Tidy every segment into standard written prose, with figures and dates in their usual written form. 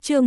Chương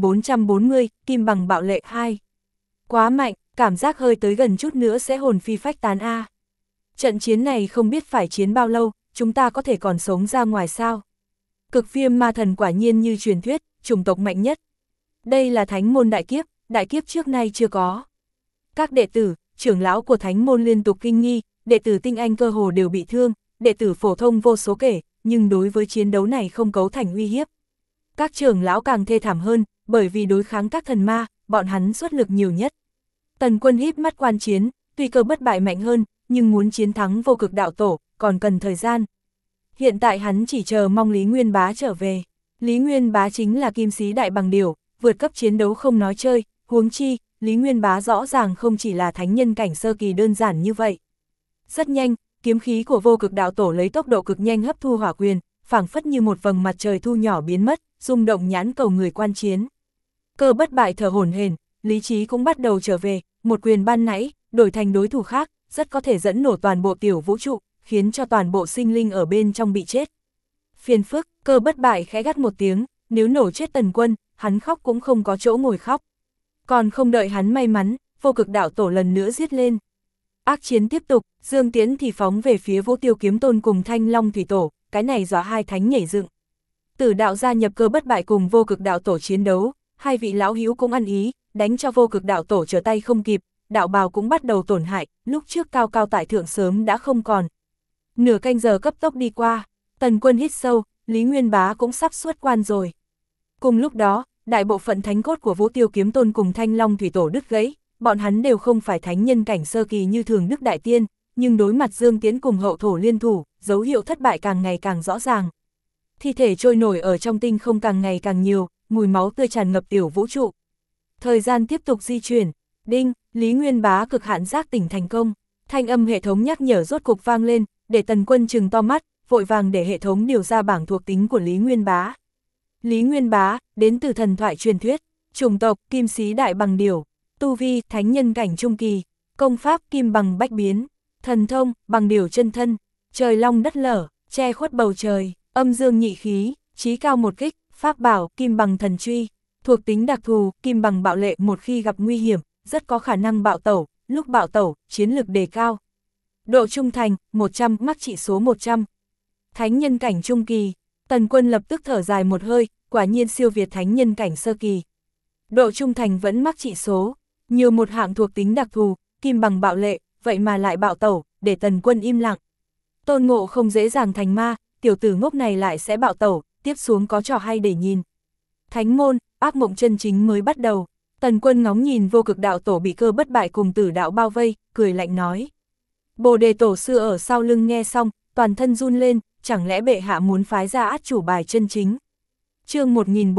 1440, Kim bằng bạo lệ 2. Quá mạnh, cảm giác hơi tới gần chút nữa sẽ hồn phi phách tán a. Trận chiến này không biết phải chiến bao lâu, chúng ta có thể còn sống ra ngoài sao? Cực viêm ma thần quả nhiên như truyền thuyết, chủng tộc mạnh nhất. Đây là thánh môn đại kiếp trước nay chưa có. Các đệ tử, trưởng lão của thánh môn liên tục kinh nghi, đệ tử tinh anh cơ hồ đều bị thương, đệ tử phổ thông vô số kể, nhưng đối với chiến đấu này không cấu thành uy hiếp. Các trưởng lão càng thê thảm hơn, bởi vì đối kháng các thần ma, bọn hắn xuất lực nhiều nhất. Tần Quân híp mắt quan chiến, tuy cơ bất bại mạnh hơn, nhưng muốn chiến thắng vô cực đạo tổ, còn cần thời gian. Hiện tại hắn chỉ chờ mong Lý Nguyên Bá trở về. Lý Nguyên Bá chính là kim sĩ đại bằng điểu, vượt cấp chiến đấu không nói chơi, huống chi, Lý Nguyên Bá rõ ràng không chỉ là thánh nhân cảnh sơ kỳ đơn giản như vậy. Rất nhanh, kiếm khí của vô cực đạo tổ lấy tốc độ cực nhanh hấp thu hỏa quyền, phảng phất như một vầng mặt trời thu nhỏ biến mất, rung động nhãn cầu người quan chiến. Cơ bất bại thở hổn hển, lý trí cũng bắt đầu trở về, một quyền ban nãy, đổi thành đối thủ khác, rất có thể dẫn nổ toàn bộ tiểu vũ trụ, khiến cho toàn bộ sinh linh ở bên trong bị chết. Phiền phức, cơ bất bại khẽ gắt một tiếng, nếu nổ chết Tần Quân, hắn khóc cũng không có chỗ ngồi khóc. Còn không đợi hắn may mắn, vô cực đạo tổ lần nữa giết lên. Ác chiến tiếp tục, Dương Tiễn thì phóng về phía Vũ Tiêu Kiếm Tôn cùng Thanh Long Thủy Tổ, cái này dọa hai thánh nhảy dựng. Tử đạo gia nhập cơ bất bại cùng vô cực đạo tổ chiến đấu, hai vị lão hữu cũng ăn ý, đánh cho vô cực đạo tổ trở tay không kịp, đạo bào cũng bắt đầu tổn hại, lúc trước cao cao tại thượng sớm đã không còn. Nửa canh giờ cấp tốc đi qua, Tần Quân hít sâu, Lý Nguyên Bá cũng sắp xuất quan rồi. Cùng lúc đó, đại bộ phận thánh cốt của Vũ Tiêu Kiếm Tôn cùng Thanh Long Thủy Tổ đứt gãy, bọn hắn đều không phải thánh nhân cảnh sơ kỳ như Thường Đức Đại Tiên, nhưng đối mặt Dương Tiễn cùng hậu thổ liên thủ, dấu hiệu thất bại càng ngày càng rõ ràng. Thi thể trôi nổi ở trong tinh không càng ngày càng nhiều, mùi máu tươi tràn ngập tiểu vũ trụ. Thời gian tiếp tục di chuyển, đinh, Lý Nguyên Bá cực hạn giác tỉnh thành công, thanh âm hệ thống nhắc nhở rốt cục vang lên, để Tần Quân trừng to mắt, vội vàng để hệ thống điều ra bảng thuộc tính của Lý Nguyên Bá. Lý Nguyên Bá, đến từ thần thoại truyền thuyết, chủng tộc, kim sĩ đại bằng điểu, tu vi, thánh nhân cảnh trung kỳ, công pháp, kim bằng bách biến, thần thông, bằng điểu chân thân, trời long đất lở, che khuất bầu trời, âm dương nhị khí, chí cao một kích, pháp bảo, kim bằng thần truy, thuộc tính đặc thù, kim bằng bạo lệ một khi gặp nguy hiểm, rất có khả năng bạo tẩu, lúc bạo tẩu, chiến lực đề cao. Độ trung thành, 100, mắc trị số 100. Thánh nhân cảnh trung kỳ, Tần Quân lập tức thở dài một hơi, quả nhiên siêu việt thánh nhân cảnh sơ kỳ. Độ trung thành vẫn mắc trị số, nhiều một hạng thuộc tính đặc thù, kim bằng bạo lệ, vậy mà lại bạo tẩu, để Tần Quân im lặng. Tôn Ngộ không dễ dàng thành ma, tiểu tử ngốc này lại sẽ bạo tẩu, tiếp xuống có trò hay để nhìn. Thánh môn, ác mộng chân chính mới bắt đầu. Tần Quân ngóng nhìn vô cực đạo tổ bị cơ bất bại cùng tử đạo bao vây, cười lạnh nói. Bồ đề tổ sư ở sau lưng nghe xong, toàn thân run lên, chẳng lẽ bệ hạ muốn phái ra át chủ bài chân chính. Chương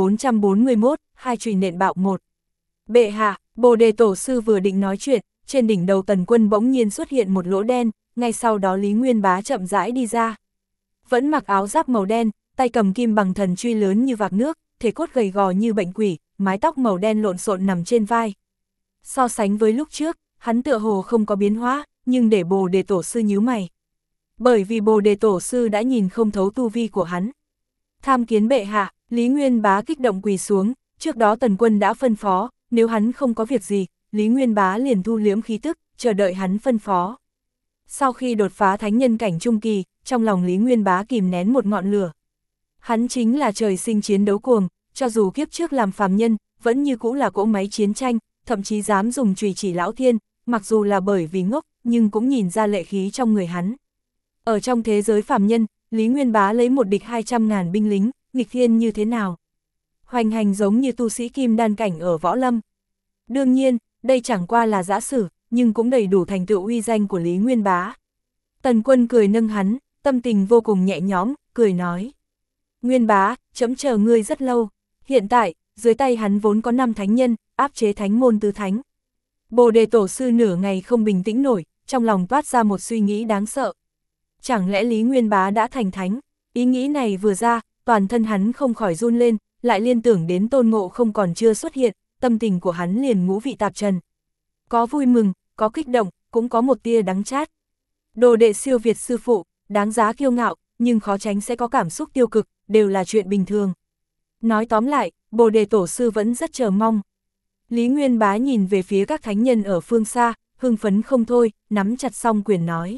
1441, hai chùy nện bạo 1. Bệ hạ, Bồ đề tổ sư vừa định nói chuyện, trên đỉnh đầu Tần Quân bỗng nhiên xuất hiện một lỗ đen, ngay sau đó Lý Nguyên Bá chậm rãi đi ra. Vẫn mặc áo giáp màu đen, tay cầm kim bằng thần truy lớn như vạc nước, thể cốt gầy gò như bệnh quỷ, mái tóc màu đen lộn xộn nằm trên vai. So sánh với lúc trước, hắn tựa hồ không có biến hóa, nhưng để Bồ đề tổ sư nhíu mày. Bởi vì Bồ đề tổ sư đã nhìn không thấu tu vi của hắn. Tham kiến bệ hạ, Lý Nguyên Bá kích động quỳ xuống, trước đó Tần Quân đã phân phó, nếu hắn không có việc gì, Lý Nguyên Bá liền thu liễm khí tức, chờ đợi hắn phân phó. Sau khi đột phá thánh nhân cảnh trung kỳ, trong lòng Lý Nguyên Bá kìm nén một ngọn lửa. Hắn chính là trời sinh chiến đấu cuồng, cho dù kiếp trước làm phàm nhân, vẫn như cũ là cỗ máy chiến tranh, thậm chí dám dùng chùy chỉ lão thiên, mặc dù là bởi vì ngốc, nhưng cũng nhìn ra lệ khí trong người hắn. Ở trong thế giới phàm nhân, Lý Nguyên Bá lấy một địch 200.000 binh lính, nghịch thiên như thế nào? Hoành hành giống như tu sĩ kim đan cảnh ở võ lâm. Đương nhiên, đây chẳng qua là giả sử, nhưng cũng đầy đủ thành tựu uy danh của Lý Nguyên Bá. Tần Quân cười nâng hắn, tâm tình vô cùng nhẹ nhõm, cười nói. Nguyên Bá, chấm chờ ngươi rất lâu. Hiện tại, dưới tay hắn vốn có 5 thánh nhân, áp chế thánh môn tứ thánh. Bồ đề tổ sư nửa ngày không bình tĩnh nổi, trong lòng toát ra một suy nghĩ đáng sợ. Chẳng lẽ Lý Nguyên Bá đã thành thánh? Ý nghĩ này vừa ra, toàn thân hắn không khỏi run lên, lại liên tưởng đến Tôn Ngộ không còn chưa xuất hiện, tâm tình của hắn liền ngũ vị tạp trần. Có vui mừng, có kích động, cũng có một tia đắng chát. Đồ đệ siêu việt sư phụ, đáng giá kiêu ngạo, nhưng khó tránh sẽ có cảm xúc tiêu cực, đều là chuyện bình thường. Nói tóm lại, Bồ Đề Tổ sư vẫn rất chờ mong. Lý Nguyên Bá nhìn về phía các thánh nhân ở phương xa, hưng phấn không thôi, nắm chặt song quyền nói.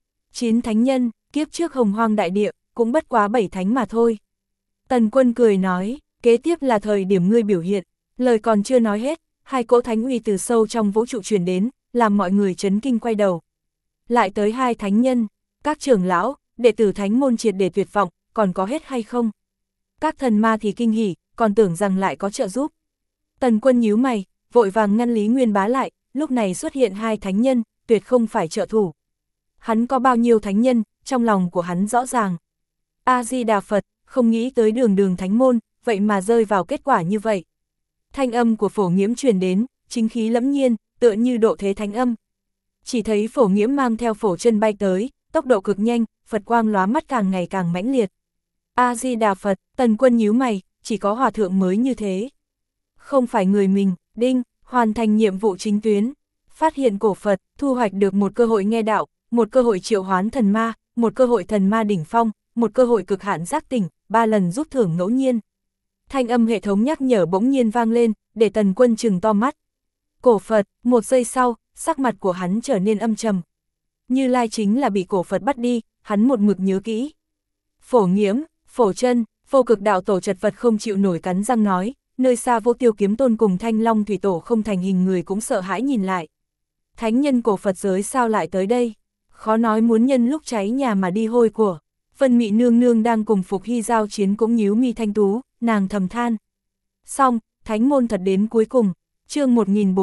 9 thánh nhân, kiếp trước Hồng Hoang đại địa, cũng bất quá 7 thánh mà thôi. Tần Quân cười nói, kế tiếp là thời điểm ngươi biểu hiện, lời còn chưa nói hết, hai cỗ thánh uy từ sâu trong vũ trụ truyền đến, làm mọi người chấn kinh quay đầu. Lại tới 2 thánh nhân, các trưởng lão, đệ tử thánh môn triệt để tuyệt vọng, còn có hết hay không? Các thần ma thì kinh hỉ, còn tưởng rằng lại có trợ giúp. Tần Quân nhíu mày, vội vàng ngăn Lý Nguyên Bá lại, lúc này xuất hiện 2 thánh nhân, tuyệt không phải trợ thủ. Hắn có bao nhiêu thánh nhân, trong lòng của hắn rõ ràng. A-di-đà Phật, không nghĩ tới đường thánh môn, vậy mà rơi vào kết quả như vậy. Thanh âm của Phổ Nghiễm truyền đến, chính khí lẫm nhiên, tựa như độ thế thánh âm. Chỉ thấy Phổ Nghiễm mang theo phổ chân bay tới, tốc độ cực nhanh, Phật quang lóa mắt càng ngày càng mãnh liệt. A-di-đà Phật, Tần Quân nhíu mày, chỉ có hòa thượng mới như thế. Không phải người mình, đinh, hoàn thành nhiệm vụ chính tuyến. Phát hiện cổ Phật, thu hoạch được một cơ hội nghe đạo, một cơ hội triệu hoán thần ma, một cơ hội thần ma đỉnh phong, một cơ hội cực hạn giác tỉnh, 3 lần rút thưởng ngẫu nhiên. Thanh âm hệ thống nhắc nhở bỗng nhiên vang lên, để Tần Quân trừng to mắt. Cổ Phật, 1 giây sau, sắc mặt của hắn trở nên âm trầm. Như Lai chính là bị cổ Phật bắt đi, hắn một mực nhớ kỹ. Phổ Nghiễm, Phổ Chân, Vô Cực Đạo Tổ chật vật không chịu nổi cắn răng nói, nơi xa Vô Tiêu Kiếm Tôn cùng Thanh Long Thủy Tổ không thành hình người cũng sợ hãi nhìn lại. Thánh nhân cổ Phật giới sao lại tới đây? Khó nói muốn nhân lúc cháy nhà mà đi hôi của. Vân Mị nương nương đang cùng Phục Hy giao chiến cũng nhíu mi thanh tú, nàng thầm than. Xong, thánh môn thật đến cuối cùng, chương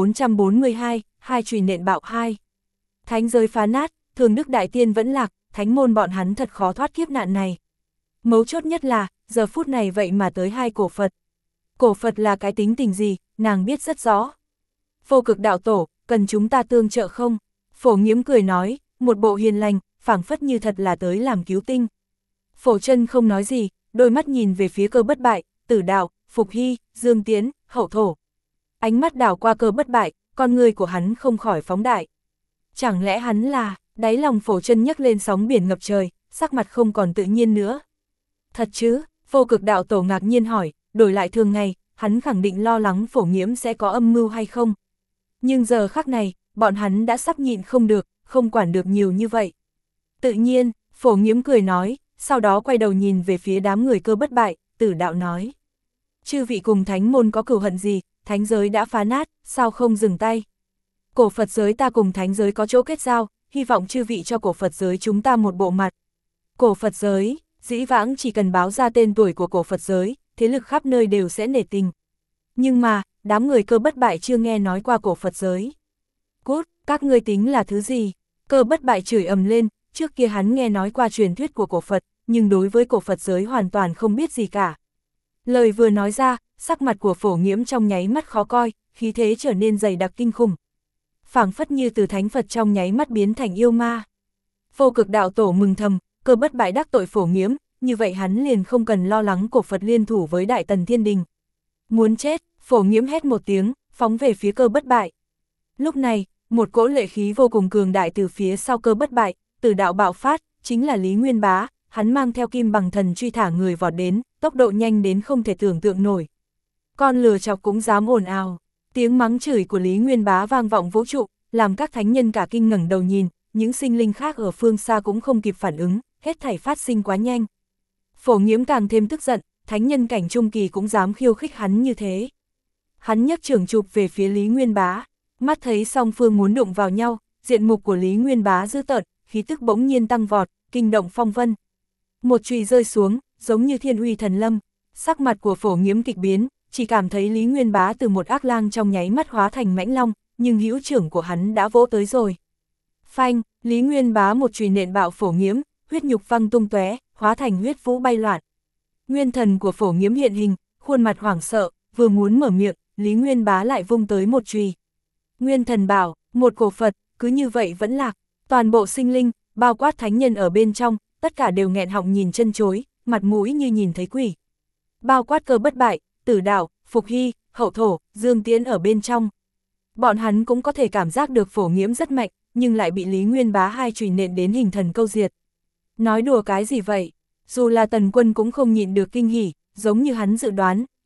1442, hai chùy nện bạo 2. Thánh giới phá nát, thường đức đại tiên vẫn lạc, thánh môn bọn hắn thật khó thoát kiếp nạn này. Mấu chốt nhất là, giờ phút này vậy mà tới 2 cổ Phật. Cổ Phật là cái tính tình gì, nàng biết rất rõ. Vô Cực Đạo Tổ, cần chúng ta tương trợ không? Phổ Nghiễm cười nói, một bộ hiền lành, phảng phất như thật là tới làm cứu tinh. Phổ Chân không nói gì, đôi mắt nhìn về phía Cơ Bất Bại, Tử Đạo, Phục Hy, Dương Tiến, Hậu Thổ. Ánh mắt đảo qua Cơ Bất Bại, con người của hắn không khỏi phóng đại. Chẳng lẽ hắn là, đáy lòng Phổ Chân nhấc lên sóng biển ngập trời, sắc mặt không còn tự nhiên nữa. Thật chứ? Vô Cực Đạo Tổ ngạc nhiên hỏi, đổi lại thường ngày, hắn khẳng định lo lắng Phổ Nghiễm sẽ có âm mưu hay không. Nhưng giờ khắc này, bọn hắn đã sắp nhịn không được, không quản được nhiều như vậy. Tự nhiên, Phổ Nghiễm cười nói, sau đó quay đầu nhìn về phía đám người Cơ Bất Bại, Tử Đạo nói. Chư vị cùng thánh môn có cửu hận gì, thánh giới đã phá nát, sao không dừng tay? Cổ Phật giới ta cùng thánh giới có chỗ kết giao, hy vọng chư vị cho cổ Phật giới chúng ta một bộ mặt. Cổ Phật giới, dĩ vãng chỉ cần báo ra tên tuổi của cổ Phật giới, thế lực khắp nơi đều sẽ nể tình. Nhưng mà, đám người Cơ Bất Bại chưa nghe nói qua cổ Phật giới. Cút, các ngươi tính là thứ gì? Cơ Bất Bại chửi ầm lên, trước kia hắn nghe nói qua truyền thuyết của cổ Phật, nhưng đối với cổ Phật giới hoàn toàn không biết gì cả. Lời vừa nói ra, sắc mặt của Phổ Nghiễm trong nháy mắt khó coi, khí thế trở nên dày đặc kinh khủng. Phảng phất như từ thánh Phật trong nháy mắt biến thành yêu ma. Vô Cực Đạo Tổ mừng thầm, Cơ Bất Bại đắc tội Phổ Nghiễm, như vậy hắn liền không cần lo lắng cổ Phật liên thủ với Đại Tần Thiên Đình. Muốn chết, Phổ Nghiễm hét một tiếng, phóng về phía Cơ Bất Bại. Lúc này, một cỗ lệ khí vô cùng cường đại từ phía sau Cơ Bất Bại, Tử Đạo bạo phát, chính là Lý Nguyên Bá, hắn mang theo kim bằng thần truy thả người vọt đến, tốc độ nhanh đến không thể tưởng tượng nổi. Con lừa chọc cũng dám ồn ào, tiếng mắng chửi của Lý Nguyên Bá vang vọng vũ trụ, làm các thánh nhân cả kinh ngẩng đầu nhìn, những sinh linh khác ở phương xa cũng không kịp phản ứng, hết thảy phát sinh quá nhanh. Phổ Nghiễm càng thêm tức giận, thánh nhân cảnh trung kỳ cũng dám khiêu khích hắn như thế. Hắn nhấc trưởng chụp về phía Lý Nguyên Bá, mắt thấy song phương muốn đụng vào nhau, diện mục của Lý Nguyên Bá dữ tợn, khí tức bỗng nhiên tăng vọt, kinh động phong vân. Một chùy rơi xuống, giống như thiên uy thần lâm, sắc mặt của Phổ Nghiễm kịch biến, chỉ cảm thấy Lý Nguyên Bá từ một ác lang trong nháy mắt hóa thành mãnh long, nhưng hữu trưởng của hắn đã vỗ tới rồi. Phanh, Lý Nguyên Bá một chùy nện bạo Phổ Nghiễm, huyết nhục văng tung tóe, hóa thành huyết vũ bay loạn. Nguyên thần của Phổ Nghiễm hiện hình, khuôn mặt hoảng sợ, vừa muốn mở miệng, Lý Nguyên Bá lại vung tới một chùy. Nguyên thần bảo, một cổ Phật, cứ như vậy vẫn lạc, toàn bộ sinh linh, bao quát thánh nhân ở bên trong, tất cả đều nghẹn họng nhìn chân chối, mặt mũi như nhìn thấy quỷ. Bao quát Cơ Bất Bại, Tử Đạo, Phục Hy, Hậu Thổ, Dương Tiến ở bên trong. Bọn hắn cũng có thể cảm giác được Phổ Nghiễm rất mạnh, nhưng lại bị Lý Nguyên Bá hai chùy nện đến hình thần câu diệt. Nói đùa cái gì vậy? Dù là Tần Quân cũng không nhịn được kinh hỉ, giống như hắn dự đoán,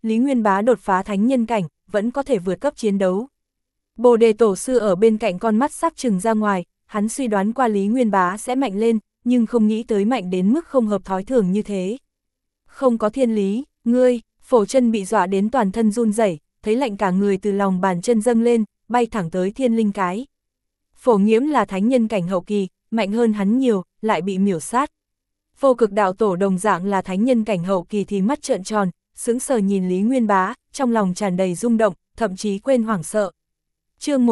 Lý Nguyên Bá đột phá thánh nhân cảnh, vẫn có thể vượt cấp chiến đấu. Bồ Đề Tổ sư ở bên cạnh con mắt sắp trừng ra ngoài, hắn suy đoán qua Lý Nguyên Bá sẽ mạnh lên, nhưng không nghĩ tới mạnh đến mức không hợp thói thường như thế. Không có thiên lý, ngươi, Phổ Chân bị dọa đến toàn thân run rẩy, thấy lạnh cả người từ lòng bàn chân dâng lên, bay thẳng tới Thiên Linh Cái. Phổ Nghiễm là thánh nhân cảnh hậu kỳ, mạnh hơn hắn nhiều, lại bị miểu sát. Vô Cực Đạo Tổ đồng dạng là thánh nhân cảnh hậu kỳ thì mắt trợn tròn, sững sờ nhìn Lý Nguyên Bá, trong lòng tràn đầy rung động, thậm chí quên hoảng sợ. Chương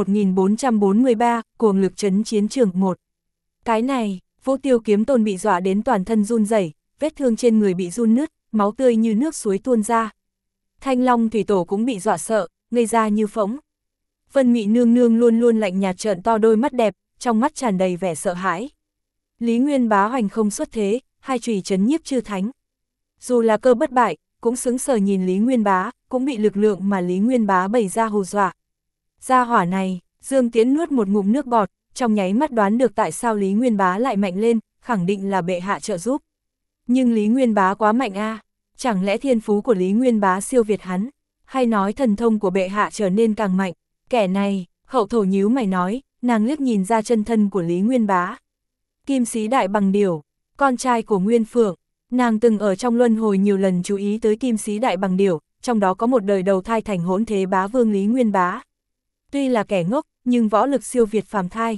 1443, cuồng lực trấn chiến trường 1. Cái này, Vũ Tiêu Kiếm Tôn bị dọa đến toàn thân run rẩy, vết thương trên người bị run nứt, máu tươi như nước suối tuôn ra. Thanh Long Thủy Tổ cũng bị dọa sợ, ngây ra như phỗng. Vân Mị nương nương luôn luôn lạnh nhạt trợn to đôi mắt đẹp, trong mắt tràn đầy vẻ sợ hãi. Lý Nguyên Bá hoành không xuất thế, hai chùy trấn nhiếp chư thánh. Dù là Cơ Bất Bại, cũng sững sờ nhìn Lý Nguyên Bá, cũng bị lực lượng mà Lý Nguyên Bá bày ra hù dọa. Gia hỏa này, Dương Tiễn nuốt một ngụm nước bọt, trong nháy mắt đoán được tại sao Lý Nguyên Bá lại mạnh lên, khẳng định là bệ hạ trợ giúp. Nhưng Lý Nguyên Bá quá mạnh a, chẳng lẽ thiên phú của Lý Nguyên Bá siêu việt hắn, hay nói thần thông của bệ hạ trở nên càng mạnh, kẻ này, Hậu Thổ nhíu mày nói, nàng liếc nhìn ra chân thân của Lý Nguyên Bá. Kim Sĩ Đại Bằng Điểu, con trai của Nguyên Phượng, nàng từng ở trong luân hồi nhiều lần chú ý tới Kim Sĩ Đại Bằng Điểu, trong đó có một đời đầu thai thành hỗn thế bá vương Lý Nguyên Bá. Tuy là kẻ ngốc, nhưng võ lực siêu việt phàm thai.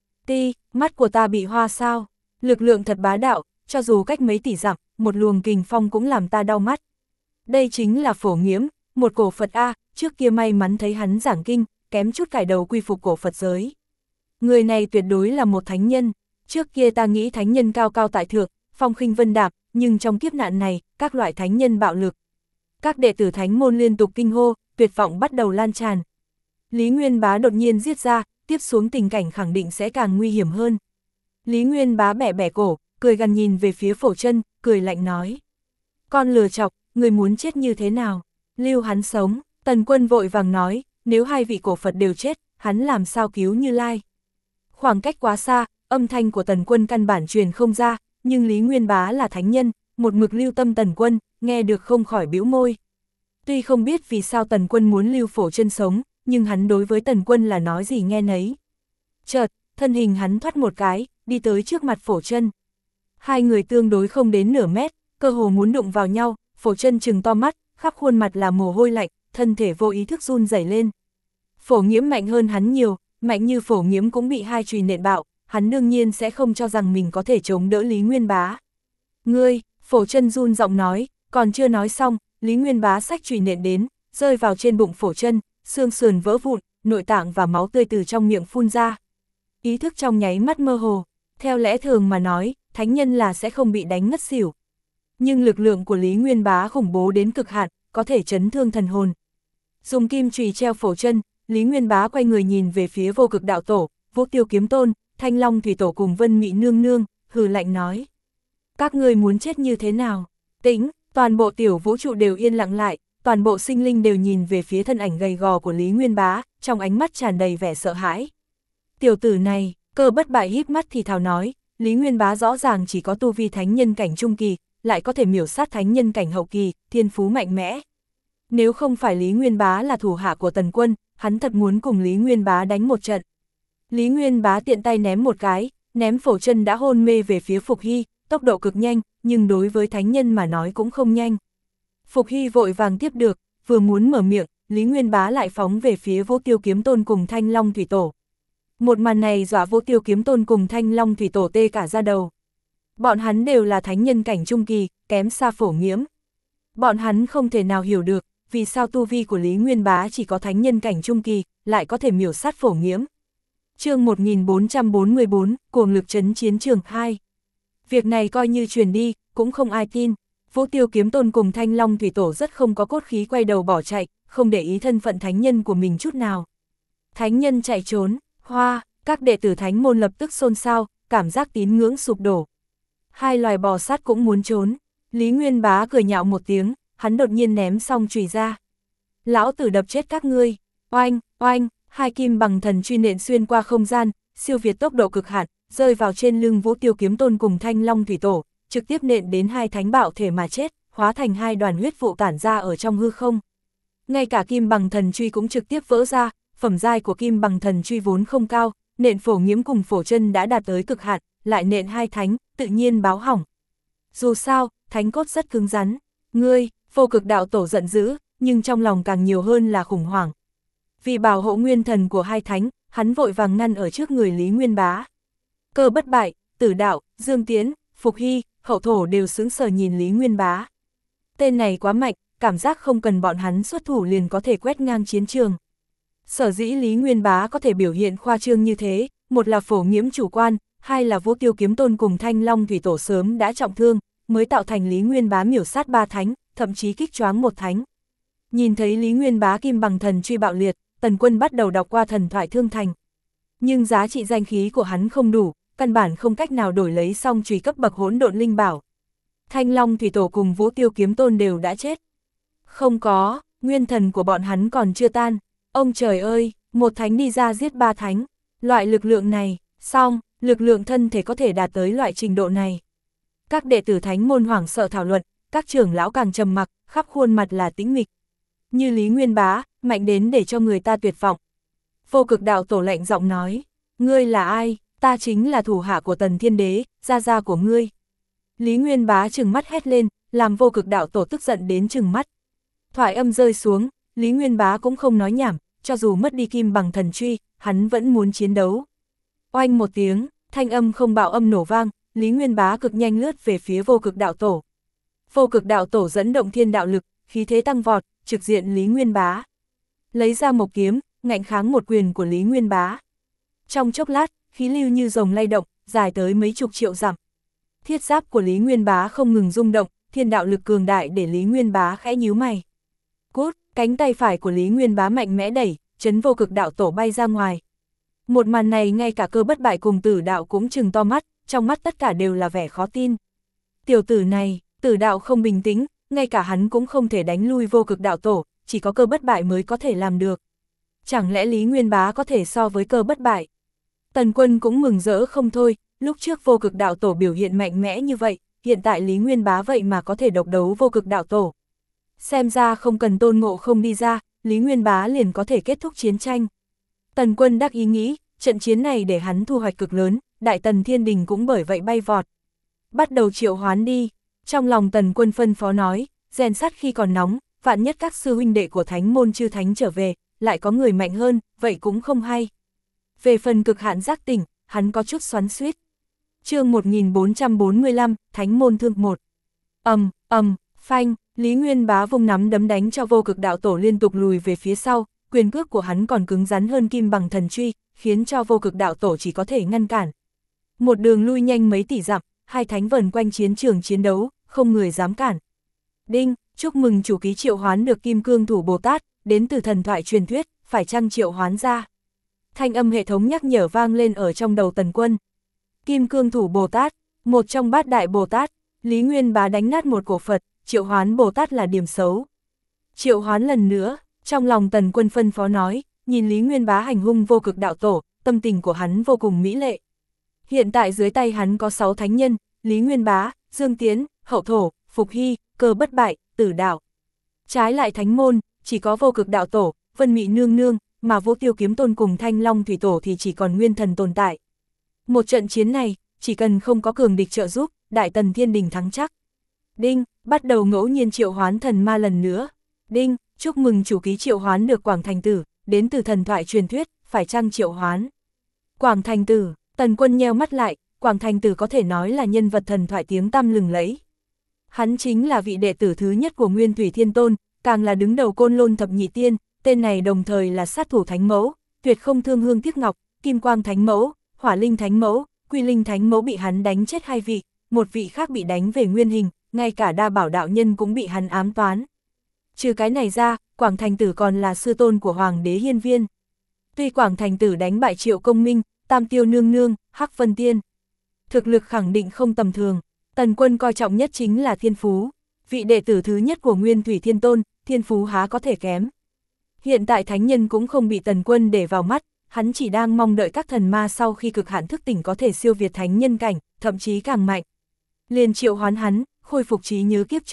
Mắt của ta bị hoa sao, lực lượng thật bá đạo, cho dù cách mấy tỷ dặm, một luồng kình phong cũng làm ta đau mắt. Đây chính là Phổ Nghiễm, một cổ Phật A, trước kia may mắn thấy hắn giảng kinh, kém chút cải đầu quy phục cổ Phật giới. Người này tuyệt đối là một thánh nhân, trước kia ta nghĩ thánh nhân cao cao tại thượng, phong khinh vân đạm, nhưng trong kiếp nạn này, các loại thánh nhân bạo lực. Các đệ tử thánh môn liên tục kinh hô, tuyệt vọng bắt đầu lan tràn. Lý Nguyên Bá đột nhiên giết ra, tiếp xuống tình cảnh khẳng định sẽ càng nguy hiểm hơn. Lý Nguyên Bá bẻ bẻ cổ, cười gằn nhìn về phía Phổ Chân, cười lạnh nói. Con lừa chọc, người muốn chết như thế nào? Lưu hắn sống, Tần Quân vội vàng nói, nếu hai vị cổ Phật đều chết, hắn làm sao cứu Như Lai? Khoảng cách quá xa, âm thanh của Tần Quân căn bản truyền không ra, nhưng Lý Nguyên Bá là thánh nhân, một mực lưu tâm Tần Quân, nghe được không khỏi bĩu môi. Tuy không biết vì sao Tần Quân muốn lưu Phổ Chân sống, nhưng hắn đối với Tần Quân là nói gì nghe nấy. Chợt, thân hình hắn thoát một cái, đi tới trước mặt Phổ Chân. Hai người tương đối không đến nửa mét, cơ hồ muốn đụng vào nhau, Phổ Chân trừng to mắt, khắp khuôn mặt là mồ hôi lạnh, thân thể vô ý thức run rẩy lên. Phổ Nghiễm mạnh hơn hắn nhiều, mạnh như Phổ Nghiễm cũng bị hai chùy nện bạo, hắn đương nhiên sẽ không cho rằng mình có thể chống đỡ Lý Nguyên Bá. Ngươi, Phổ Chân run giọng nói, còn chưa nói xong, Lý Nguyên Bá xách chùy nện đến, rơi vào trên bụng Phổ Chân, xương sườn vỡ vụn, nội tạng và máu tươi từ trong miệng phun ra. Ý thức trong nháy mắt mơ hồ, theo lẽ thường mà nói, thánh nhân là sẽ không bị đánh ngất xỉu. Nhưng lực lượng của Lý Nguyên Bá khủng bố đến cực hạn, có thể chấn thương thần hồn. Dùng kim chùy treo Phổ Chân, Lý Nguyên Bá quay người nhìn về phía Vô Cực Đạo Tổ, Vũ Tiêu Kiếm Tôn, Thanh Long Thủy Tổ cùng Vân Mị nương nương, hừ lạnh nói. Các ngươi muốn chết như thế nào? Tĩnh, toàn bộ tiểu vũ trụ đều yên lặng lại, toàn bộ sinh linh đều nhìn về phía thân ảnh gầy gò của Lý Nguyên Bá, trong ánh mắt tràn đầy vẻ sợ hãi. Tiểu tử này, Cơ Bất Bại híp mắt thì thào nói, Lý Nguyên Bá rõ ràng chỉ có tu vi thánh nhân cảnh trung kỳ, lại có thể miểu sát thánh nhân cảnh hậu kỳ, thiên phú mạnh mẽ. Nếu không phải Lý Nguyên Bá là thủ hạ của Tần Quân, hắn thật muốn cùng Lý Nguyên Bá đánh một trận. Lý Nguyên Bá tiện tay ném một cái, ném Phổ Chân đã hôn mê về phía Phục Hy, tốc độ cực nhanh, nhưng đối với thánh nhân mà nói cũng không nhanh. Phục Hy vội vàng tiếp được, vừa muốn mở miệng, Lý Nguyên Bá lại phóng về phía Vũ Tiêu Kiếm Tôn cùng Thanh Long Thủy Tổ. Một màn này dọa Vũ Tiêu Kiếm Tôn cùng Thanh Long Thủy Tổ tê cả da đầu. Bọn hắn đều là thánh nhân cảnh trung kỳ, kém xa Phổ Nghiễm. Bọn hắn không thể nào hiểu được, vì sao tu vi của Lý Nguyên Bá chỉ có thánh nhân cảnh trung kỳ, lại có thể miểu sát Phổ Nghiễm. Chương 1444, cuồng lực trấn chiến trường 2. Việc này coi như truyền đi, cũng không ai tin. Vũ Tiêu Kiếm Tôn cùng Thanh Long Thủy Tổ rất không có cốt khí quay đầu bỏ chạy, không để ý thân phận thánh nhân của mình chút nào. Thánh nhân chạy trốn, các đệ tử thánh môn lập tức xôn xao, cảm giác tín ngưỡng sụp đổ. Hai loài bò sát cũng muốn trốn. Lý Nguyên Bá cười nhạo một tiếng, hắn đột nhiên ném xong chùy ra. Lão tử đập chết các ngươi, oanh, oanh, hai kim bằng thần truy nện xuyên qua không gian, siêu việt tốc độ cực hạn, rơi vào trên lưng Vũ Tiêu Kiếm Tôn cùng Thanh Long Thủy Tổ, trực tiếp nện đến hai thánh bạo thể mà chết, hóa thành hai đoàn huyết vụ tản ra ở trong hư không. Ngay cả kim bằng thần truy cũng trực tiếp vỡ ra, phẩm giai của kim bằng thần truy vốn không cao, nện phổ nghiễm cùng phổ chân đã đạt tới cực hạn, lại nện hai thánh, tự nhiên báo hỏng. Dù sao, thánh cốt rất cứng rắn. Ngươi, Vô Cực đạo tổ giận dữ, nhưng trong lòng càng nhiều hơn là khủng hoảng. Vì bảo hộ nguyên thần của hai thánh, hắn vội vàng ngăn ở trước người Lý Nguyên Bá. Cơ Bất Bại, Tử Đạo, Dương Tiến, Phục Hy, Hậu Thổ đều sững sờ nhìn Lý Nguyên Bá. Tên này quá mạnh, cảm giác không cần bọn hắn xuất thủ liền có thể quét ngang chiến trường. Sở dĩ Lý Nguyên Bá có thể biểu hiện khoa trương như thế, một là phổ nghiễm chủ quan, hai là Vũ Tiêu Kiếm Tôn cùng Thanh Long Thủy Tổ sớm đã trọng thương, mới tạo thành Lý Nguyên Bá miểu sát ba thánh, thậm chí kích choáng một thánh. Nhìn thấy Lý Nguyên Bá kim bằng thần truy bạo liệt, Tần Quân bắt đầu đọc qua thần thoại thương thành. Nhưng giá trị danh khí của hắn không đủ, căn bản không cách nào đổi lấy song chùy cấp bậc hỗn độn linh bảo. Thanh Long Thủy Tổ cùng Vũ Tiêu Kiếm Tôn đều đã chết. Không có, nguyên thần của bọn hắn còn chưa tan. Ông trời ơi, một thánh đi ra giết ba thánh. Loại lực lượng này, song, lực lượng thân thể có thể đạt tới loại trình độ này. Các đệ tử thánh môn hoảng sợ thảo luận, các trưởng lão càng trầm mặc, khắp khuôn mặt là tĩnh mịch. Như Lý Nguyên Bá, mạnh đến để cho người ta tuyệt vọng. Vô Cực đạo tổ lạnh giọng nói, ngươi là ai? Ta chính là thủ hạ của Tần Thiên Đế, gia gia của ngươi. Lý Nguyên Bá trừng mắt hét lên, làm Vô Cực đạo tổ tức giận đến trừng mắt. Thoại âm rơi xuống, Lý Nguyên Bá cũng không nói nhảm, cho dù mất đi kim bằng thần truy, hắn vẫn muốn chiến đấu. Oanh một tiếng, thanh âm không bạo âm nổ vang, Lý Nguyên Bá cực nhanh lướt về phía Vô Cực đạo tổ. Vô Cực đạo tổ dẫn động thiên đạo lực, khí thế tăng vọt, trực diện Lý Nguyên Bá. Lấy ra một kiếm, ngạnh kháng một quyền của Lý Nguyên Bá. Trong chốc lát, khí lưu như rồng lay động, dài tới mấy chục triệu dặm. Thiết giáp của Lý Nguyên Bá không ngừng rung động, thiên đạo lực cường đại để Lý Nguyên Bá khẽ nhíu mày. Cút, cánh tay phải của Lý Nguyên Bá mạnh mẽ đẩy, chấn Vô Cực đạo tổ bay ra ngoài. Một màn này ngay cả Cơ Bất Bại cùng Tử Đạo cũng trừng to mắt, trong mắt tất cả đều là vẻ khó tin. Tiểu tử này, Tử Đạo không bình tĩnh, ngay cả hắn cũng không thể đánh lui Vô Cực đạo tổ, chỉ có Cơ Bất Bại mới có thể làm được. Chẳng lẽ Lý Nguyên Bá có thể so với Cơ Bất Bại? Tần Quân cũng mừng rỡ không thôi, lúc trước Vô Cực đạo tổ biểu hiện mạnh mẽ như vậy, hiện tại Lý Nguyên Bá vậy mà có thể độc đấu Vô Cực đạo tổ. Xem ra không cần Tôn Ngộ Không đi ra, Lý Nguyên Bá liền có thể kết thúc chiến tranh. Tần Quân đắc ý nghĩ, trận chiến này để hắn thu hoạch cực lớn, Đại Tần Thiên Đình cũng bởi vậy bay vọt. Bắt đầu triệu hoán đi, trong lòng Tần Quân phân phó nói, rèn sắt khi còn nóng, vạn nhất các sư huynh đệ của thánh môn chư thánh trở về, lại có người mạnh hơn, vậy cũng không hay. Về phần cực hạn giác tỉnh, hắn có chút xoắn xuýt. Chương 1445, Thánh môn thương 1. Phanh, Lý Nguyên Bá vung nắm đấm đánh cho Vô Cực đạo tổ liên tục lùi về phía sau, quyền cước của hắn còn cứng rắn hơn kim bằng thần truy, khiến cho Vô Cực đạo tổ chỉ có thể ngăn cản. Một đường lui nhanh mấy tỷ dặm, hai thánh vần quanh chiến trường chiến đấu, không người dám cản. Đinh, chúc mừng chủ ký triệu hoán được Kim Cương Thủ Bồ Tát, đến từ thần thoại truyền thuyết, phải chăng triệu hoán ra. Thanh âm hệ thống nhắc nhở vang lên ở trong đầu Tần Quân. Kim Cương Thủ Bồ Tát, một trong bát đại Bồ Tát, Lý Nguyên Bá đánh nát một cổ Phật, triệu hoán Bồ Tát là điểm xấu. Triệu hoán lần nữa, trong lòng Tần Quân phân phó nói, nhìn Lý Nguyên Bá hành hung Vô Cực đạo tổ, tâm tình của hắn vô cùng mỹ lệ. Hiện tại dưới tay hắn có 6 thánh nhân, Lý Nguyên Bá, Dương Tiến, Hậu Thổ, Phục Hy, Cơ Bất Bại, Tử Đạo. Trái lại thánh môn, chỉ có Vô Cực đạo tổ, Vân Mị nương nương, mà Vũ Tiêu Kiếm Tôn cùng Thanh Long Thủy Tổ thì chỉ còn nguyên thần tồn tại. Một trận chiến này, chỉ cần không có cường địch trợ giúp, Đại Tần Thiên Đình thắng chắc. Đinh, bắt đầu ngẫu nhiên triệu hoán thần ma lần nữa. Đinh, chúc mừng chủ ký triệu hoán được Quảng Thành Tử, đến từ thần thoại truyền thuyết, phải chăng triệu hoán. Quảng Thành Tử, Tần Quân nheo mắt lại, Quảng Thành Tử có thể nói là nhân vật thần thoại tiếng tăm lừng lẫy. Hắn chính là vị đệ tử thứ nhất của Nguyên Thủy Thiên Tôn, càng là đứng đầu Côn Lôn Thập Nhị Tiên, tên này đồng thời là sát thủ thánh mẫu, tuyệt không thương hương tiếc ngọc, Kim Quang Thánh Mẫu, Hỏa Linh Thánh Mẫu, Quy Linh Thánh Mẫu bị hắn đánh chết 2 vị, một vị khác bị đánh về nguyên hình, ngay cả Đa Bảo đạo nhân cũng bị hắn ám toán. Trừ cái này ra, Quảng Thành Tử còn là sư tôn của Hoàng đế Hiên Viên. Tuy Quảng Thành Tử đánh bại Triệu Công Minh, Tam Tiêu Nương Nương, Hắc Vân Tiên, thực lực khẳng định không tầm thường. Tần Quân coi trọng nhất chính là thiên phú, vị đệ tử thứ nhất của Nguyên Thủy Thiên Tôn, thiên phú há có thể kém. Hiện tại thánh nhân cũng không bị Tần Quân để vào mắt, hắn chỉ đang mong đợi các thần ma sau khi cực hạn thức tỉnh có thể siêu việt thánh nhân cảnh, thậm chí càng mạnh. Liền triệu hoán hắn, khôi phục trí nhớ kiếp trước,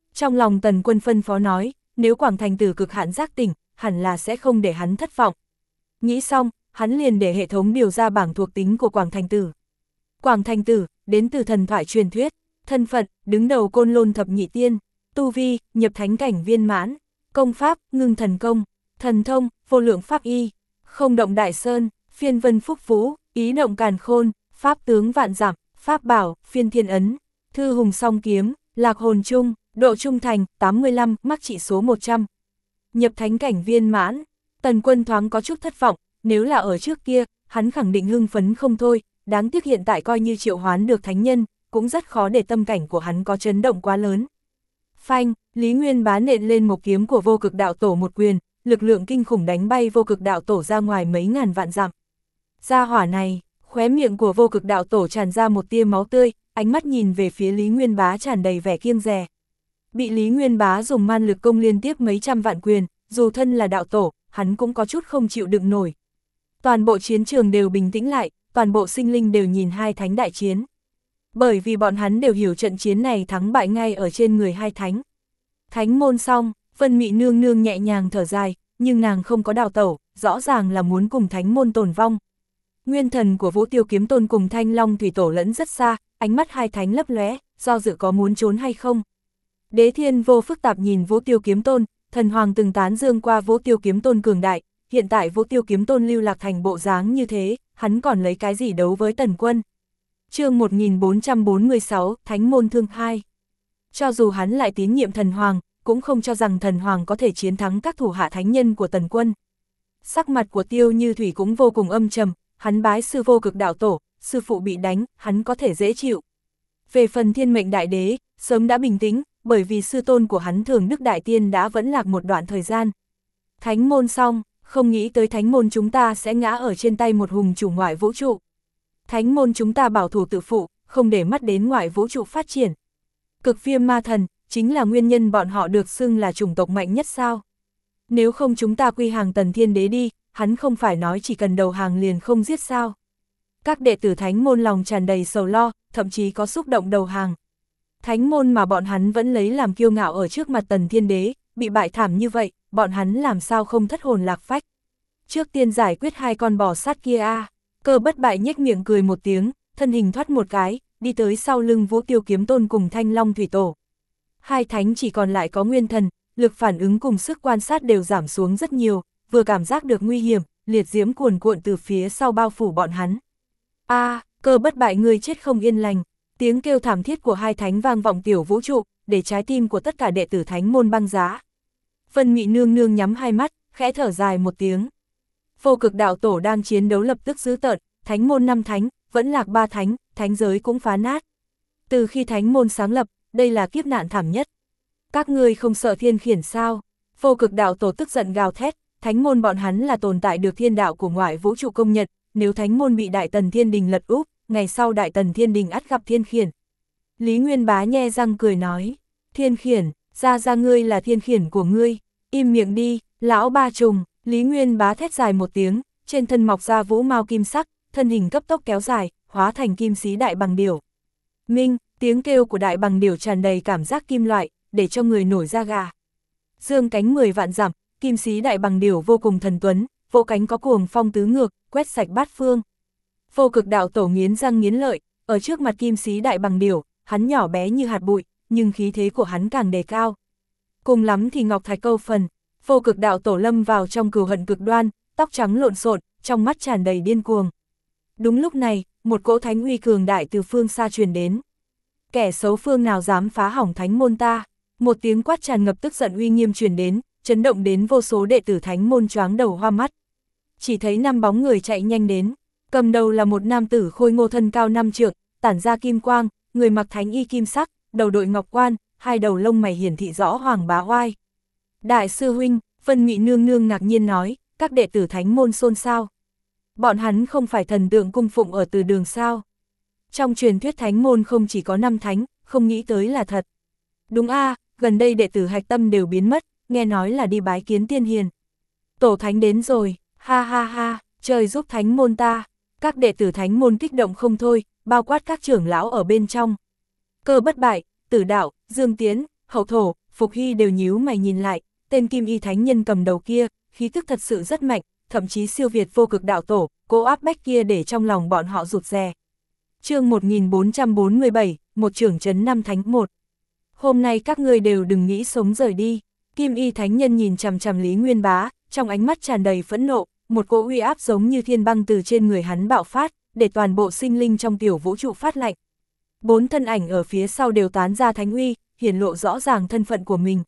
Trong lòng Tần Quân phân phó nói, nếu Quảng Thành Tử cực hạn giác tỉnh, hẳn là sẽ không để hắn thất vọng. Nghĩ xong, hắn liền để hệ thống điều ra bảng thuộc tính của Quảng Thành Tử. Quảng Thành Tử, đến từ thần thoại truyền thuyết, thân phận, đứng đầu Côn Lôn thập nhị tiên, tu vi, nhập thánh cảnh viên mãn, công pháp, ngưng thần công, thần thông, vô lượng pháp y, không động đại sơn, phiên vân phúc vũ, ý động càn khôn, pháp tướng vạn dặm, pháp bảo, phiên thiên ấn, thư hùng song kiếm, lạc hồn chung, độ trung thành, 85, mắc trị số 100. Nhập thánh cảnh viên mãn, Tần Quân thoáng có chút thất vọng, nếu là ở trước kia, hắn khẳng định hưng phấn không thôi, đáng tiếc hiện tại coi như triệu hoán được thánh nhân, cũng rất khó để tâm cảnh của hắn có chấn động quá lớn. Phanh, Lý Nguyên Bá nện lên một kiếm của Vô Cực Đạo Tổ một quyền, lực lượng kinh khủng đánh bay Vô Cực Đạo Tổ ra ngoài mấy ngàn vạn dặm. Ra hỏa này, khóe miệng của Vô Cực Đạo Tổ tràn ra một tia máu tươi, ánh mắt nhìn về phía Lý Nguyên Bá tràn đầy vẻ kiêng dè. Bị Lý Nguyên Bá dùng man lực công liên tiếp mấy trăm vạn quyền, dù thân là đạo tổ, hắn cũng có chút không chịu đựng nổi. Toàn bộ chiến trường đều bình tĩnh lại, toàn bộ sinh linh đều nhìn hai thánh đại chiến. Bởi vì bọn hắn đều hiểu trận chiến này thắng bại ngay ở trên người hai thánh. Thánh môn xong, Vân Mị nương nương nhẹ nhàng thở dài, nhưng nàng không có đào tẩu, rõ ràng là muốn cùng thánh môn tồn vong. Nguyên thần của Vũ Tiêu Kiếm Tôn cùng Thanh Long Thủy Tổ lẫn rất xa, ánh mắt hai thánh lấp lóe, do dự có muốn trốn hay không. Đế Thiên Vô phức tạp nhìn Vũ Tiêu Kiếm Tôn, thần hoàng từng tán dương qua Vũ Tiêu Kiếm Tôn cường đại, hiện tại Vũ Tiêu Kiếm Tôn lưu lạc thành bộ dáng như thế, hắn còn lấy cái gì đấu với Tần Quân. Chương 1446, Thánh môn thương 2. Cho dù hắn lại tín nhiệm thần hoàng, cũng không cho rằng thần hoàng có thể chiến thắng các thủ hạ thánh nhân của Tần Quân. Sắc mặt của Tiêu Như Thủy cũng vô cùng âm trầm, hắn bái sư Vô Cực Đạo Tổ, sư phụ bị đánh, hắn có thể dễ chịu. Về phần Thiên Mệnh Đại Đế, sớm đã bình tĩnh, bởi vì sư tôn của hắn Thường Đức Đại Tiên đã vẫn lạc một đoạn thời gian. Thánh môn xong, không nghĩ tới thánh môn chúng ta sẽ ngã ở trên tay một hùng chủ ngoại vũ trụ. Thánh môn chúng ta bảo thủ tự phụ, không để mắt đến ngoại vũ trụ phát triển. Cực Viêm Ma Thần, chính là nguyên nhân bọn họ được xưng là chủng tộc mạnh nhất sao? Nếu không chúng ta quy hàng Tần Thiên Đế đi, hắn không phải nói chỉ cần đầu hàng liền không giết sao? Các đệ tử thánh môn lòng tràn đầy sầu lo, thậm chí có xúc động đầu hàng. Thánh môn mà bọn hắn vẫn lấy làm kiêu ngạo ở trước mặt Tần Thiên Đế, bị bại thảm như vậy, bọn hắn làm sao không thất hồn lạc phách. Trước tiên giải quyết hai con bò sát kia a. Cơ Bất Bại nhếch miệng cười một tiếng, thân hình thoát một cái, đi tới sau lưng Vũ Tiêu Kiếm Tôn cùng Thanh Long Thủy Tổ. Hai thánh chỉ còn lại có nguyên thần, lực phản ứng cùng sức quan sát đều giảm xuống rất nhiều, vừa cảm giác được nguy hiểm, liệt diễm cuồn cuộn từ phía sau bao phủ bọn hắn. A, Cơ Bất Bại người chết không yên lành, tiếng kêu thảm thiết của hai thánh vang vọng tiểu vũ trụ, để trái tim của tất cả đệ tử thánh môn băng giá. Vân Mị nương nương nhắm hai mắt, khẽ thở dài một tiếng. Vô Cực Đạo Tổ đang chiến đấu lập tức dữ tợn, thánh môn 5 thánh, vẫn lạc 3 thánh, thánh giới cũng phá nát. Từ khi thánh môn sáng lập, đây là kiếp nạn thảm nhất. Các ngươi không sợ thiên khiển sao? Vô Cực Đạo Tổ tức giận gào thét, thánh môn bọn hắn là tồn tại được thiên đạo của ngoại vũ trụ công nhận, nếu thánh môn bị Đại Tần Thiên Đình lật úp, ngày sau Đại Tần Thiên Đình ắt gặp thiên khiển. Lý Nguyên Bá nhe răng cười nói, thiên khiển, ra ngươi là thiên khiển của ngươi, im miệng đi, lão ba trùng. Lý Nguyên Bá thét dài một tiếng, trên thân mọc ra vũ mao kim sắc, thân hình cấp tốc kéo dài, hóa thành kim xí đại bằng điểu. Minh, tiếng kêu của đại bằng điểu tràn đầy cảm giác kim loại, để cho người nổi da gà. Dương cánh 10 vạn dặm, kim xí đại bằng điểu vô cùng thần tuấn, vỗ cánh có cuồng phong tứ ngược, quét sạch bát phương. Vô Cực Đạo Tổ nghiến răng nghiến lợi, ở trước mặt kim xí đại bằng điểu, hắn nhỏ bé như hạt bụi, nhưng khí thế của hắn càng đề cao. Cùng lắm thì ngọc thạch câu phần. Vô Cực Đạo Tổ lâm vào trong cừu hận cực đoan, tóc trắng lộn xộn, trong mắt tràn đầy điên cuồng. Đúng lúc này, một cỗ thánh uy cường đại từ phương xa truyền đến. Kẻ xấu phương nào dám phá hỏng thánh môn ta? Một tiếng quát tràn ngập tức giận uy nghiêm truyền đến, chấn động đến vô số đệ tử thánh môn choáng đầu hoa mắt. Chỉ thấy 5 bóng người chạy nhanh đến, cầm đầu là một nam tử khôi ngô thân cao 5 trượng, tản ra kim quang, người mặc thánh y kim sắc, đầu đội ngọc quan, hai đầu lông mày hiển thị rõ hoàng bá oai. Đại sư huynh, Vân Mị nương nương ngạc nhiên nói, các đệ tử thánh môn xôn xao. Bọn hắn không phải thần tượng cung phụng ở từ đường sao? Trong truyền thuyết thánh môn không chỉ có 5 thánh, không nghĩ tới là thật. Đúng a, gần đây đệ tử hạch tâm đều biến mất, nghe nói là đi bái kiến tiên hiền. Tổ thánh đến rồi, ha ha ha, trời giúp thánh môn ta. Các đệ tử thánh môn kích động không thôi, bao quát các trưởng lão ở bên trong. Cơ Bất Bại, Tử Đạo, Dương Tiến, Hậu Thổ, Phục Hy đều nhíu mày nhìn lại, tên Kim Y Thánh Nhân cầm đầu kia, khí tức thật sự rất mạnh, thậm chí siêu việt Vô Cực đạo tổ, cố áp bách kia để trong lòng bọn họ rụt rè. Chương 1447, một trưởng trấn năm thánh một. Hôm nay các ngươi đều đừng nghĩ sống rời đi. Kim Y Thánh Nhân nhìn chằm chằm Lý Nguyên Bá, trong ánh mắt tràn đầy phẫn nộ, một cỗ uy áp giống như thiên băng từ trên người hắn bạo phát, để toàn bộ sinh linh trong tiểu vũ trụ phát lạnh. 4 thân ảnh ở phía sau đều tán ra thánh uy, hiển lộ rõ ràng thân phận của mình.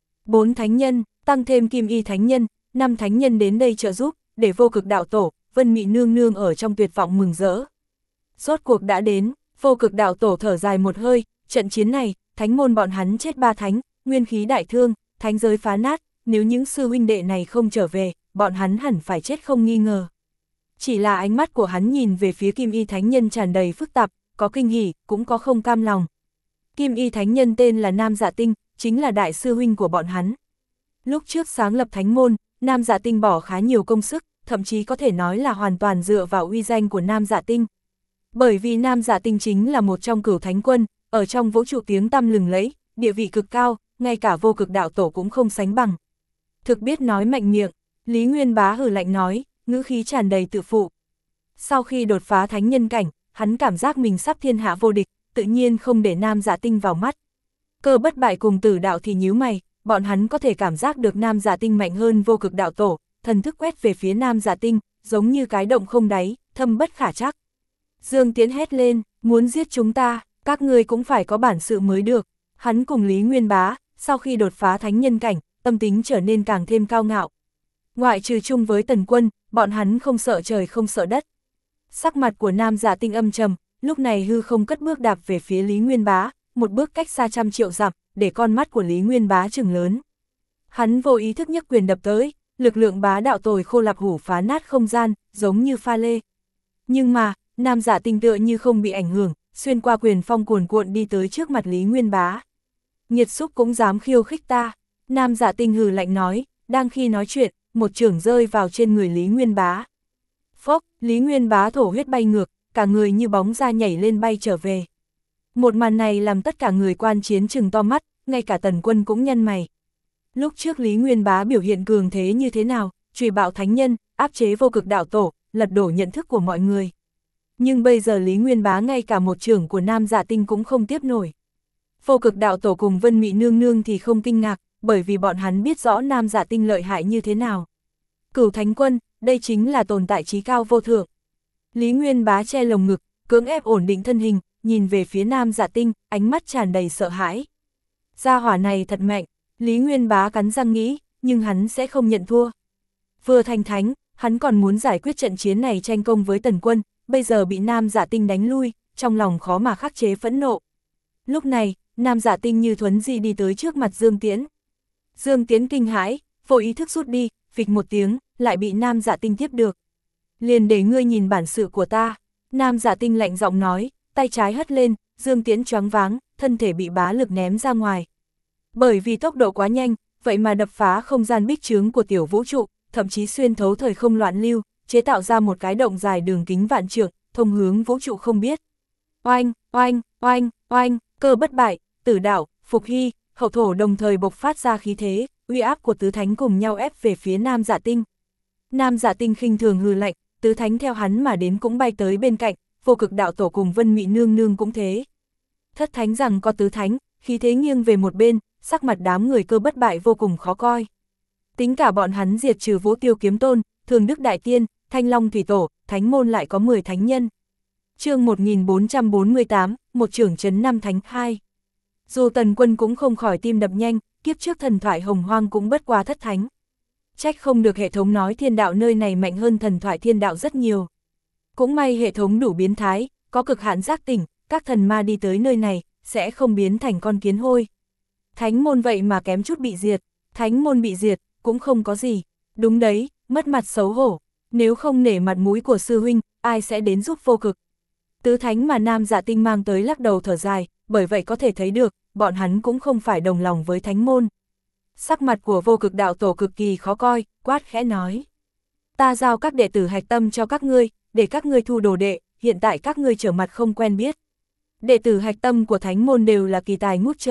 4 thánh nhân, tăng thêm Kim Y Thánh Nhân, 5 thánh nhân đến đây trợ giúp, để Vô Cực đạo tổ, Vân Mị nương nương ở trong tuyệt vọng mừng rỡ. Rốt cuộc đã đến, Vô Cực đạo tổ thở dài một hơi, trận chiến này, thánh môn bọn hắn chết 3 thánh, nguyên khí đại thương, thánh giới phá nát, nếu những sư huynh đệ này không trở về, bọn hắn hẳn phải chết không nghi ngờ. Chỉ là ánh mắt của hắn nhìn về phía Kim Y Thánh Nhân tràn đầy phức tạp, có kinh hỉ, cũng có không cam lòng. Kim Y Thánh Nhân tên là Nam Dạ Tinh, chính là đại sư huynh của bọn hắn. Lúc trước sáng lập thánh môn, Nam Dạ Tinh bỏ khá nhiều công sức, thậm chí có thể nói là hoàn toàn dựa vào uy danh của Nam Dạ Tinh. Bởi vì Nam Dạ Tinh chính là một trong cửu thánh quân, ở trong vũ trụ tiếng tăm lừng lẫy, địa vị cực cao, ngay cả Vô Cực đạo tổ cũng không sánh bằng. Thực biết nói mạnh miệng, Lý Nguyên Bá hừ lạnh nói, ngữ khí tràn đầy tự phụ. Sau khi đột phá thánh nhân cảnh, hắn cảm giác mình sắp thiên hạ vô địch, tự nhiên không để Nam Dạ Tinh vào mắt. Cơ Bất Bại cùng Tử Đạo thì nhíu mày, bọn hắn có thể cảm giác được Nam Dạ Tinh mạnh hơn Vô Cực đạo tổ, thần thức quét về phía Nam Dạ Tinh, giống như cái động không đáy, thâm bất khả trắc. Dương Tiễn hét lên, muốn giết chúng ta, các ngươi cũng phải có bản sự mới được. Hắn cùng Lý Nguyên Bá, sau khi đột phá thánh nhân cảnh, tâm tính trở nên càng thêm cao ngạo. Ngoại trừ chung với Tần Quân, bọn hắn không sợ trời không sợ đất. Sắc mặt của Nam Dạ Tinh âm trầm, lúc này hư không cất bước đạp về phía Lý Nguyên Bá, một bước cách xa trăm triệu dặm, để con mắt của Lý Nguyên Bá trừng lớn. Hắn vô ý thức nhấc quyền đập tới, lực lượng bá đạo tồi khô lạp hủ phá nát không gian, giống như pha lê. Nhưng mà, Nam Dạ Tinh tựa như không bị ảnh hưởng, xuyên qua quyền phong cuồn cuộn đi tới trước mặt Lý Nguyên Bá. Nhiệt Xúc cũng dám khiêu khích ta. Nam Dạ Tinh hừ lạnh nói, đang khi nói chuyện, một chưởng rơi vào trên người Lý Nguyên Bá. Phốc, Lý Nguyên Bá thổ huyết bay ngược, cả người như bóng ra nhảy lên bay trở về. Một màn này làm tất cả người quan chiến trừng to mắt, ngay cả Tần Quân cũng nhăn mày. Lúc trước Lý Nguyên Bá biểu hiện cường thế như thế nào, truy bạo thánh nhân, áp chế Vô Cực đạo tổ, lật đổ nhận thức của mọi người. Nhưng bây giờ Lý Nguyên Bá ngay cả một chưởng của Nam Dạ Tinh cũng không tiếp nổi. Vô Cực đạo tổ cùng Vân Mị nương nương thì không kinh ngạc, bởi vì bọn hắn biết rõ Nam Dạ Tinh lợi hại như thế nào. Cửu thánh quân, đây chính là tồn tại trí cao vô thượng. Lý Nguyên Bá che lồng ngực, cưỡng ép ổn định thân hình, nhìn về phía Nam Dạ Tinh, ánh mắt tràn đầy sợ hãi. Gia hỏa này thật mạnh, Lý Nguyên Bá cắn răng nghĩ, nhưng hắn sẽ không nhận thua. Vừa thành thánh, hắn còn muốn giải quyết trận chiến này tranh công với Tần Quân, bây giờ bị Nam Dạ Tinh đánh lui, trong lòng khó mà khắc chế phẫn nộ. Lúc này, Nam Dạ Tinh như thuấn di đi tới trước mặt Dương Tiễn. Dương Tiễn kinh hãi, vô ý thức rút đi, phịch một tiếng, lại bị Nam Dạ Tinh tiếp được. Liền để ngươi nhìn bản sự của ta. Nam Dạ Tinh lạnh giọng nói, tay trái hất lên, Dương Tiễn choáng váng, thân thể bị bá lực ném ra ngoài. Bởi vì tốc độ quá nhanh, vậy mà đập phá không gian bích trướng của tiểu vũ trụ, thậm chí xuyên thấu thời không loạn lưu, chế tạo ra một cái động dài đường kính vạn trượng, thông hướng vũ trụ không biết. Oanh, oanh, oanh, oanh, Cơ Bất Bại, Tử Đạo, Phục Hy, Hậu Thổ đồng thời bộc phát ra khí thế, uy áp của tứ thánh cùng nhau ép về phía Nam Dạ Tinh. Nam Dạ Tinh khinh thường hừ lạnh, tứ thánh theo hắn mà đến cũng bay tới bên cạnh, Vô Cực đạo tổ cùng Vân Mị nương nương cũng thế. Thất thánh rằng có tứ thánh, khí thế nghiêng về một bên, sắc mặt đám người Cơ Bất Bại vô cùng khó coi. Tính cả bọn hắn diệt trừ Vũ Tiêu Kiếm Tôn, Thường Đức Đại Tiên, Thanh Long Thủy Tổ, thánh môn lại có 10 thánh nhân. Chương 1448, một trưởng trấn năm thánh 2. Dù Tần Quân cũng không khỏi tim đập nhanh, kiếp trước thần thoại Hồng Hoang cũng bất qua thất thánh. Trách không được hệ thống nói thiên đạo nơi này mạnh hơn thần thoại thiên đạo rất nhiều. Cũng may hệ thống đủ biến thái, có cực hạn giác tỉnh, các thần ma đi tới nơi này, sẽ không biến thành con kiến hôi. Thánh môn vậy mà kém chút bị diệt, thánh môn bị diệt, cũng không có gì. Đúng đấy, mất mặt xấu hổ, nếu không nể mặt mũi của sư huynh, ai sẽ đến giúp Vô Cực. Tứ thánh mà Nam Dạ Tinh mang tới lắc đầu thở dài, bởi vậy có thể thấy được, bọn hắn cũng không phải đồng lòng với thánh môn. Sắc mặt của Vô Cực đạo tổ cực kỳ khó coi, quát khẽ nói. Ta giao các đệ tử hạch tâm cho các ngươi, để các ngươi thu đồ đệ, hiện tại các ngươi trở mặt không quen biết. Đệ tử hạch tâm của thánh môn đều là kỳ tài ngút trời,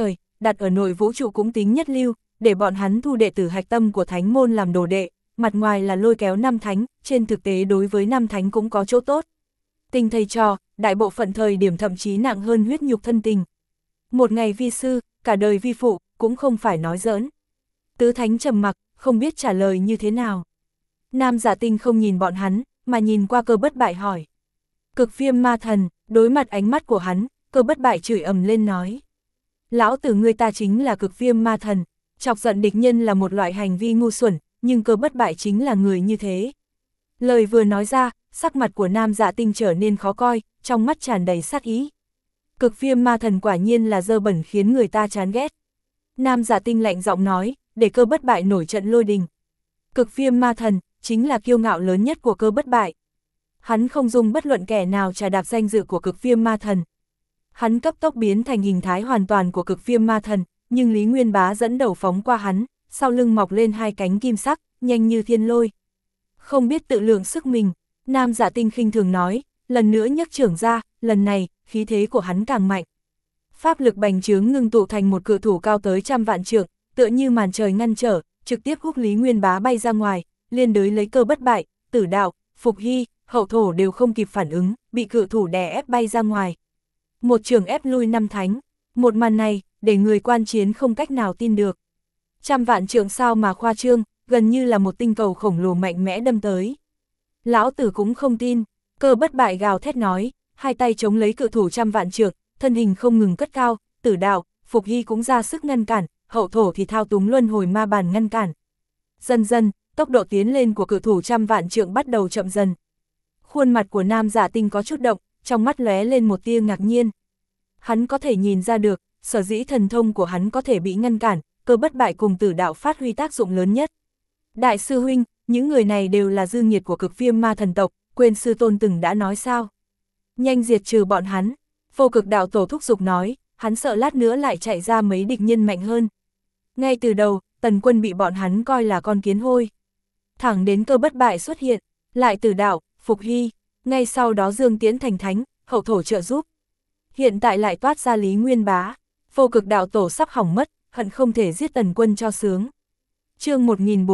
đặt ở nội vũ trụ cũng tính nhất lưu, để bọn hắn thu đệ tử hạch tâm của thánh môn làm đồ đệ, mặt ngoài là lôi kéo năm thánh, trên thực tế đối với năm thánh cũng có chỗ tốt. Tình thầy trò, đại bộ phận thời điểm thậm chí nặng hơn huyết nhục thân tình. Một ngày vi sư, cả đời vi phụ, cũng không phải nói giỡn. Tứ thánh trầm mặc, không biết trả lời như thế nào. Nam Dạ Tinh không nhìn bọn hắn, mà nhìn qua Cơ Bất Bại hỏi. Cực Viêm Ma Thần, đối mặt ánh mắt của hắn, Cơ Bất Bại chửi ầm lên nói. Lão tử ngươi ta chính là Cực Viêm Ma Thần, chọc giận địch nhân là một loại hành vi ngu xuẩn, nhưng Cơ Bất Bại chính là người như thế. Lời vừa nói ra, sắc mặt của Nam Dạ Tinh trở nên khó coi, trong mắt tràn đầy sát ý. Cực Viêm Ma Thần quả nhiên là dơ bẩn khiến người ta chán ghét. Nam Dạ Tinh lạnh giọng nói, để Cơ Bất Bại nổi trận lôi đình. Cực Viêm Ma Thần chính là kiêu ngạo lớn nhất của Cơ Bất Bại. Hắn không dung bất luận kẻ nào trà đạp danh dự của Cực Viêm Ma Thần. Hắn cấp tốc biến thành hình thái hoàn toàn của Cực Viêm Ma Thần, nhưng Lý Nguyên Bá dẫn đầu phóng qua hắn, sau lưng mọc lên hai cánh kim sắc, nhanh như thiên lôi. Không biết tự lượng sức mình, Nam Dạ Tinh khinh thường nói, lần nữa nhấc trưởng ra, lần này, khí thế của hắn càng mạnh. Pháp lực bành trướng ngưng tụ thành một cự thủ cao tới 100 vạn trượng, tựa như màn trời ngăn trở, trực tiếp hút Lý Nguyên Bá bay ra ngoài, liên đới lấy Cơ Bất Bại, Tử Đạo, Phục Hy, Hậu Thổ đều không kịp phản ứng, bị cự thủ đè ép bay ra ngoài. Một trường ép lui năm thánh, một màn này, để người quan chiến không cách nào tin được. 100 vạn trượng sao mà khoa trương, gần như là một tinh cầu khổng lồ mạnh mẽ đâm tới. Lão tử cũng không tin, Cơ Bất Bại gào thét nói, hai tay chống lấy cự thủ 100 vạn trượng, thân hình không ngừng cất cao, Tử Đạo, Phục Hy cũng ra sức ngăn cản, Hậu Thổ thì thao túng luân hồi ma bàn ngăn cản. Dần dần, tốc độ tiến lên của cự thủ 100 vạn trượng bắt đầu chậm dần. Khuôn mặt của Nam Dạ Tinh có chút động, trong mắt lóe lên một tia ngạc nhiên. Hắn có thể nhìn ra được, sở dĩ thần thông của hắn có thể bị ngăn cản, Cơ Bất Bại cùng Tử Đạo phát huy tác dụng lớn nhất. Đại sư huynh, những người này đều là dư nghiệt của Cực Viêm Ma Thần tộc, quên sư tôn từng đã nói sao? Nhanh diệt trừ bọn hắn. Vô Cực Đạo Tổ thúc giục nói, hắn sợ lát nữa lại chạy ra mấy địch nhân mạnh hơn. Ngay từ đầu, Tần Quân bị bọn hắn coi là con kiến hôi. Thẳng đến Cơ Bất Bại xuất hiện, lại Tử Đạo, Phục Hy, ngay sau đó Dương Tiễn thành thánh, Hậu Thổ trợ giúp. Hiện tại lại toát ra Lý Nguyên Bá, Vô Cực Đạo Tổ sắp hỏng mất, hận không thể giết Tần Quân cho sướng. Chương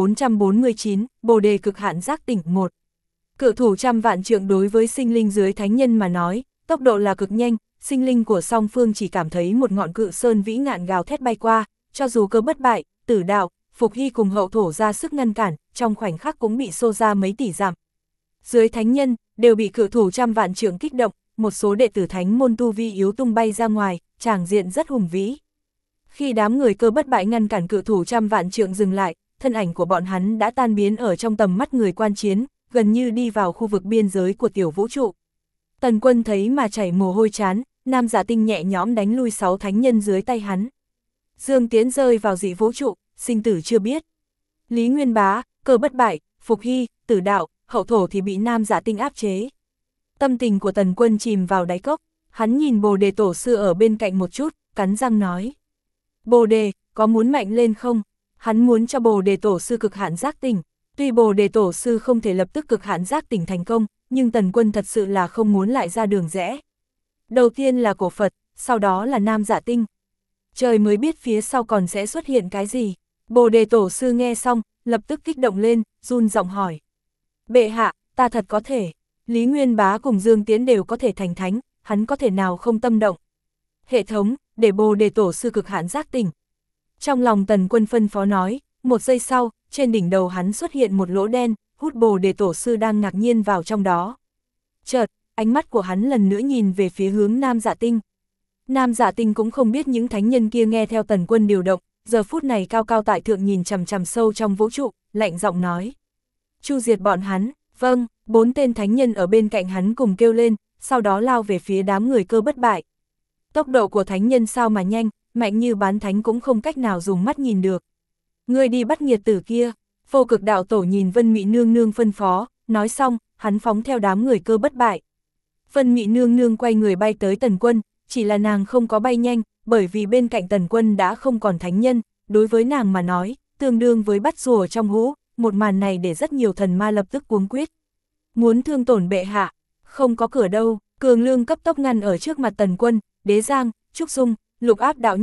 1449, Bồ đề cực hạn giác tỉnh 1. Cự thủ 100 vạn trượng đối với sinh linh dưới thánh nhân mà nói, tốc độ là cực nhanh, sinh linh của song phương chỉ cảm thấy một ngọn cự sơn vĩ ngạn gào thét bay qua, cho dù Cơ Bất Bại, Tử Đạo, Phục Hy cùng Hậu Thổ ra sức ngăn cản, trong khoảnh khắc cũng bị xô ra mấy tỷ dặm. Dưới thánh nhân, đều bị cự thủ 100 vạn trượng kích động, một số đệ tử thánh môn tu vi yếu tung bay ra ngoài, tràng diện rất hùng vĩ. Khi đám người Cơ Bất Bại ngăn cản cự thủ 100 vạn trượng dừng lại, thân ảnh của bọn hắn đã tan biến ở trong tầm mắt người quan chiến, gần như đi vào khu vực biên giới của tiểu vũ trụ. Tần Quân thấy mà chảy mồ hôi trán, Nam Dạ Tinh nhẹ nhõm đánh lui 6 thánh nhân dưới tay hắn. Dương Tiễn rơi vào dị vũ trụ, sinh tử chưa biết. Lý Nguyên Bá, Cơ Bất Bại, Phục Hy, Tử Đạo, Hậu Thổ thì bị Nam Dạ Tinh áp chế. Tâm tình của Tần Quân chìm vào đáy cốc, hắn nhìn Bồ Đề Tổ sư ở bên cạnh một chút, cắn răng nói. Bồ Đề, có muốn mạnh lên không? Hắn muốn cho Bồ Đề Tổ sư cực hạn giác tỉnh. Tuy Bồ Đề Tổ sư không thể lập tức cực hạn giác tỉnh thành công, nhưng Tần Quân thật sự là không muốn lại ra đường rẽ. Đầu tiên là cổ Phật, sau đó là Nam Dạ Tinh. Trời mới biết phía sau còn sẽ xuất hiện cái gì. Bồ Đề Tổ sư nghe xong, lập tức kích động lên, run giọng hỏi. Bệ hạ, ta thật có thể. Lý Nguyên Bá cùng Dương Tiễn đều có thể thành thánh, hắn có thể nào không tâm động. Hệ thống, để Bồ Đề Tổ sư cực hạn giác tỉnh. Trong lòng Tần Quân phân phó nói, một giây sau, trên đỉnh đầu hắn xuất hiện một lỗ đen, hút Bồ Đề Tổ sư đang ngạc nhiên vào trong đó. Chợt, ánh mắt của hắn lần nữa nhìn về phía hướng Nam Dạ Tinh. Nam Dạ Tinh cũng không biết những thánh nhân kia nghe theo Tần Quân điều động, giờ phút này cao cao tại thượng nhìn chằm chằm sâu trong vũ trụ, lạnh giọng nói. Chu diệt bọn hắn, vâng, 4 tên thánh nhân ở bên cạnh hắn cùng kêu lên, sau đó lao về phía đám người Cơ Bất Bại. Tốc độ của thánh nhân sao mà nhanh, mạnh như bán thánh cũng không cách nào dùng mắt nhìn được. Ngươi đi bắt nghiệt tử kia, Vô Cực Đạo Tổ nhìn Vân Mị Nương Nương phân phó, nói xong, hắn phóng theo đám người Cơ Bất Bại. Vân Mị Nương Nương quay người bay tới Tần Quân, chỉ là nàng không có bay nhanh, bởi vì bên cạnh Tần Quân đã không còn thánh nhân, đối với nàng mà nói, tương đương với bắt rùa trong hũ, một màn này để rất nhiều thần ma lập tức cuống quýt. Muốn thương tổn bệ hạ, không có cửa đâu, Cường Lương cấp tốc ngăn ở trước mặt Tần Quân, Đế Giang, Trúc Dung, Lục Áp đạo nhân,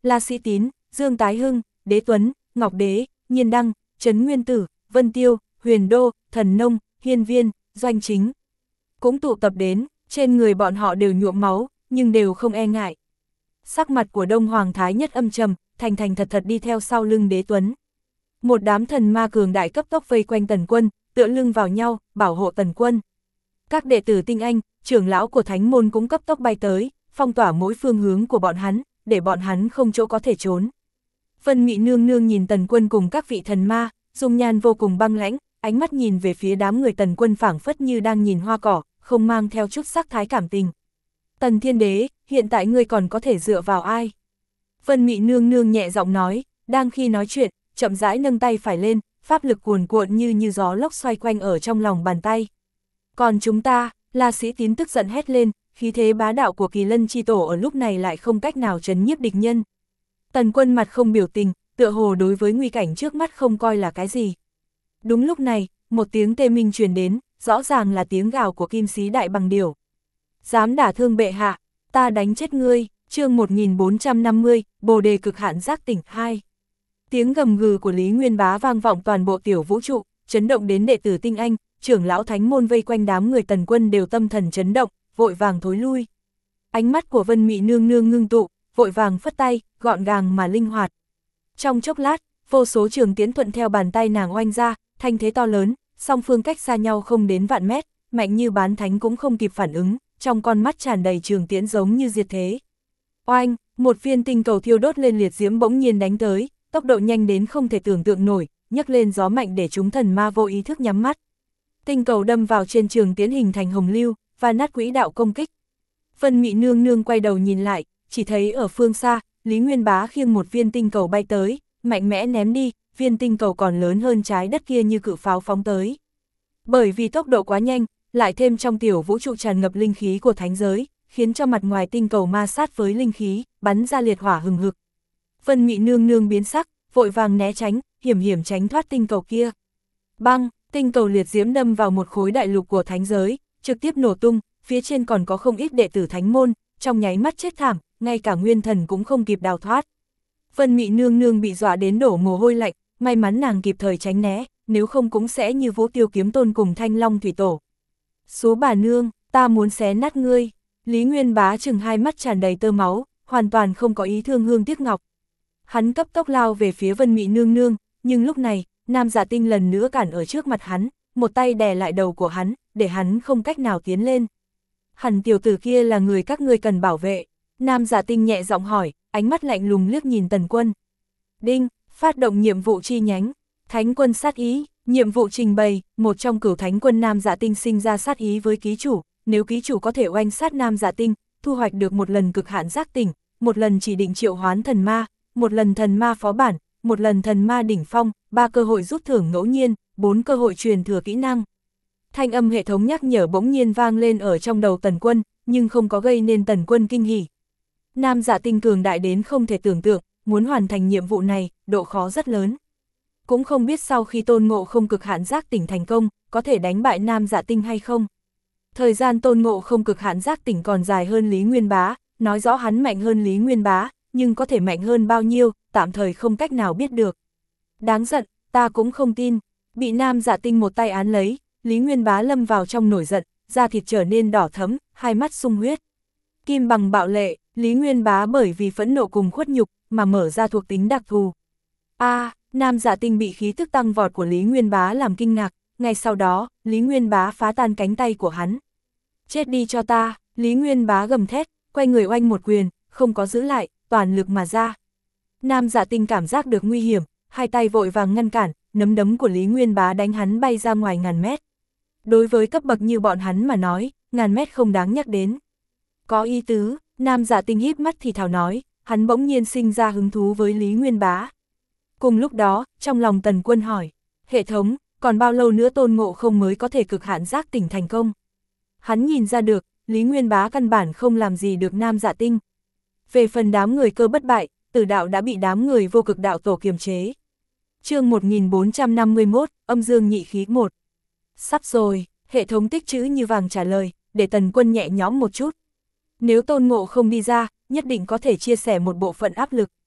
La Sĩ Tín, Dương Tái Hưng, Đế Tuấn, Ngọc Đế, Nhiên Đăng, Trấn Nguyên Tử, Vân Tiêu, Huyền Đô, Thần Nông, Hiên Viên, Doanh Chính. Cũng tụ tập đến, trên người bọn họ đều nhuộm máu, nhưng đều không e ngại. Sắc mặt của Đông Hoàng Thái Nhất âm trầm, thành thành thật thật đi theo sau lưng Đế Tuấn. Một đám thần ma cường đại cấp tốc vây quanh Tần Quân, tựa lưng vào nhau, bảo hộ Tần Quân. Các đệ tử tinh anh, trưởng lão của thánh môn cũng cấp tốc bay tới, phong tỏa mỗi phương hướng của bọn hắn, để bọn hắn không chỗ có thể trốn. Vân Mị nương nương nhìn Tần Quân cùng các vị thần ma, dung nhan vô cùng băng lãnh, ánh mắt nhìn về phía đám người Tần Quân phảng phất như đang nhìn hoa cỏ, không mang theo chút sắc thái cảm tình. Tần Thiên Đế, hiện tại ngươi còn có thể dựa vào ai? Vân Mị nương nương nhẹ giọng nói, đang khi nói chuyện, chậm rãi nâng tay phải lên, pháp lực cuồn cuộn như gió lốc xoay quanh ở trong lòng bàn tay. Còn chúng ta, La Sĩ Tín tức giận hét lên, khí thế bá đạo của Kỳ Lân chi tổ ở lúc này lại không cách nào trấn nhiếp địch nhân. Tần Quân mặt không biểu tình, tựa hồ đối với nguy cảnh trước mắt không coi là cái gì. Đúng lúc này, một tiếng tê minh truyền đến, rõ ràng là tiếng gào của Kim Sĩ Đại Bằng Điểu. Dám đả thương bệ hạ, ta đánh chết ngươi, chương 1450, Bồ đề cực hạn giác tỉnh 2. Tiếng gầm gừ của Lý Nguyên Bá vang vọng toàn bộ tiểu vũ trụ, chấn động đến đệ tử tinh anh, trưởng lão thánh môn vây quanh đám người Tần Quân đều tâm thần chấn động, vội vàng thối lui. Ánh mắt của Vân Mị nương nương ngưng tụ, vội vàng phất tay, gọn gàng mà linh hoạt. Trong chốc lát, vô số trường tiễn thuận theo bàn tay nàng oanh ra, thanh thế to lớn, song phương cách xa nhau không đến vạn mét, mạnh như bán thánh cũng không kịp phản ứng, trong con mắt tràn đầy trường tiễn giống như diệt thế. Oanh, một viên tinh cầu thiêu đốt lên liệt diễm bỗng nhiên đánh tới, tốc độ nhanh đến không thể tưởng tượng nổi, nhấc lên gió mạnh để chúng thần ma vô ý thức nhắm mắt. Tinh cầu đâm vào trên trường tiễn hình thành hồng lưu, và nát quỹ đạo công kích. Vân Mị nương nương quay đầu nhìn lại, chỉ thấy ở phương xa, Lý Nguyên Bá khiêng một viên tinh cầu bay tới, mạnh mẽ ném đi, viên tinh cầu còn lớn hơn trái đất kia như cự pháo phóng tới. Bởi vì tốc độ quá nhanh, lại thêm trong tiểu vũ trụ tràn ngập linh khí của thánh giới, khiến cho mặt ngoài tinh cầu ma sát với linh khí, bắn ra liệt hỏa hừng hực. Vân Mị nương nương biến sắc, vội vàng né tránh, hiểm hiểm tránh thoát tinh cầu kia. Băng, tinh cầu liệt diễm đâm vào một khối đại lục của thánh giới, trực tiếp nổ tung, phía trên còn có không ít đệ tử thánh môn, trong nháy mắt chết thảm, ngay cả nguyên thần cũng không kịp đào thoát. Vân Mị nương nương bị dọa đến đổ mồ hôi lạnh, may mắn nàng kịp thời tránh né, nếu không cũng sẽ như Vũ Tiêu Kiếm Tôn cùng Thanh Long Thủy Tổ. Số bà nương, ta muốn xé nát ngươi. Lý Nguyên Bá chừng hai mắt tràn đầy tơ máu, hoàn toàn không có ý thương hương tiếc ngọc. Hắn cấp tốc lao về phía Vân Mị nương nương, nhưng lúc này, Nam Dạ Tinh lần nữa cản ở trước mặt hắn, một tay đè lại đầu của hắn, để hắn không cách nào tiến lên. Hẳn tiểu tử kia là người các ngươi cần bảo vệ. Nam Dạ Tinh nhẹ giọng hỏi, ánh mắt lạnh lùng liếc nhìn Tần Quân. Đinh, phát động nhiệm vụ chi nhánh. Thánh quân sát ý, nhiệm vụ trình bày, một trong cửu thánh quân Nam Dạ Tinh sinh ra sát ý với ký chủ, nếu ký chủ có thể oanh sát Nam Dạ Tinh, thu hoạch được một lần cực hạn giác tỉnh, một lần chỉ định triệu hoán thần ma, một lần thần ma phó bản, một lần thần ma đỉnh phong, 3 cơ hội rút thưởng ngẫu nhiên, 4 cơ hội truyền thừa kỹ năng. Thanh âm hệ thống nhắc nhở bỗng nhiên vang lên ở trong đầu Tần Quân, nhưng không có gây nên Tần Quân kinh hỉ. Nam Dạ Tinh cường đại đến không thể tưởng tượng, muốn hoàn thành nhiệm vụ này, độ khó rất lớn. Cũng không biết sau khi Tôn Ngộ Không cực hạn giác tỉnh thành công, có thể đánh bại Nam Dạ Tinh hay không. Thời gian Tôn Ngộ Không cực hạn giác tỉnh còn dài hơn Lý Nguyên Bá, nói rõ hắn mạnh hơn Lý Nguyên Bá, nhưng có thể mạnh hơn bao nhiêu, tạm thời không cách nào biết được. Đáng giận, ta cũng không tin. Bị Nam Dạ Tinh một tay án lấy, Lý Nguyên Bá lâm vào trong nổi giận, da thịt trở nên đỏ thẫm, hai mắt sung huyết. Kim bằng bạo lệ, Lý Nguyên Bá bởi vì phẫn nộ cùng khuất nhục mà mở ra thuộc tính đặc thù. Nam Dạ Tinh bị khí tức tăng vọt của Lý Nguyên Bá làm kinh ngạc, ngay sau đó, Lý Nguyên Bá phá tan cánh tay của hắn. Chết đi cho ta, Lý Nguyên Bá gầm thét, quay người oanh một quyền, không có giữ lại, toàn lực mà ra. Nam Dạ Tinh cảm giác được nguy hiểm, hai tay vội vàng ngăn cản, nắm đấm của Lý Nguyên Bá đánh hắn bay ra ngoài ngàn mét. Đối với cấp bậc như bọn hắn mà nói, ngàn mét không đáng nhắc đến. Có ý tứ, Nam Dạ Tinh híp mắt thì thào nói, hắn bỗng nhiên sinh ra hứng thú với Lý Nguyên Bá. Cùng lúc đó, trong lòng Tần Quân hỏi, hệ thống, còn bao lâu nữa Tôn Ngộ Không mới có thể cực hạn giác tỉnh thành công? Hắn nhìn ra được, Lý Nguyên Bá căn bản không làm gì được Nam Dạ Tinh. Về phần đám người cơ bất bại, Tử đạo đã bị đám người vô cực đạo tổ kiềm chế. Chương 1451, âm dương nhị khí 1. Sắp rồi, hệ thống tích trữ như vàng trả lời, để Tần Quân nhẹ nhõm một chút. Nếu Tôn Ngộ Không đi ra, nhất định có thể chia sẻ một bộ phận áp lực.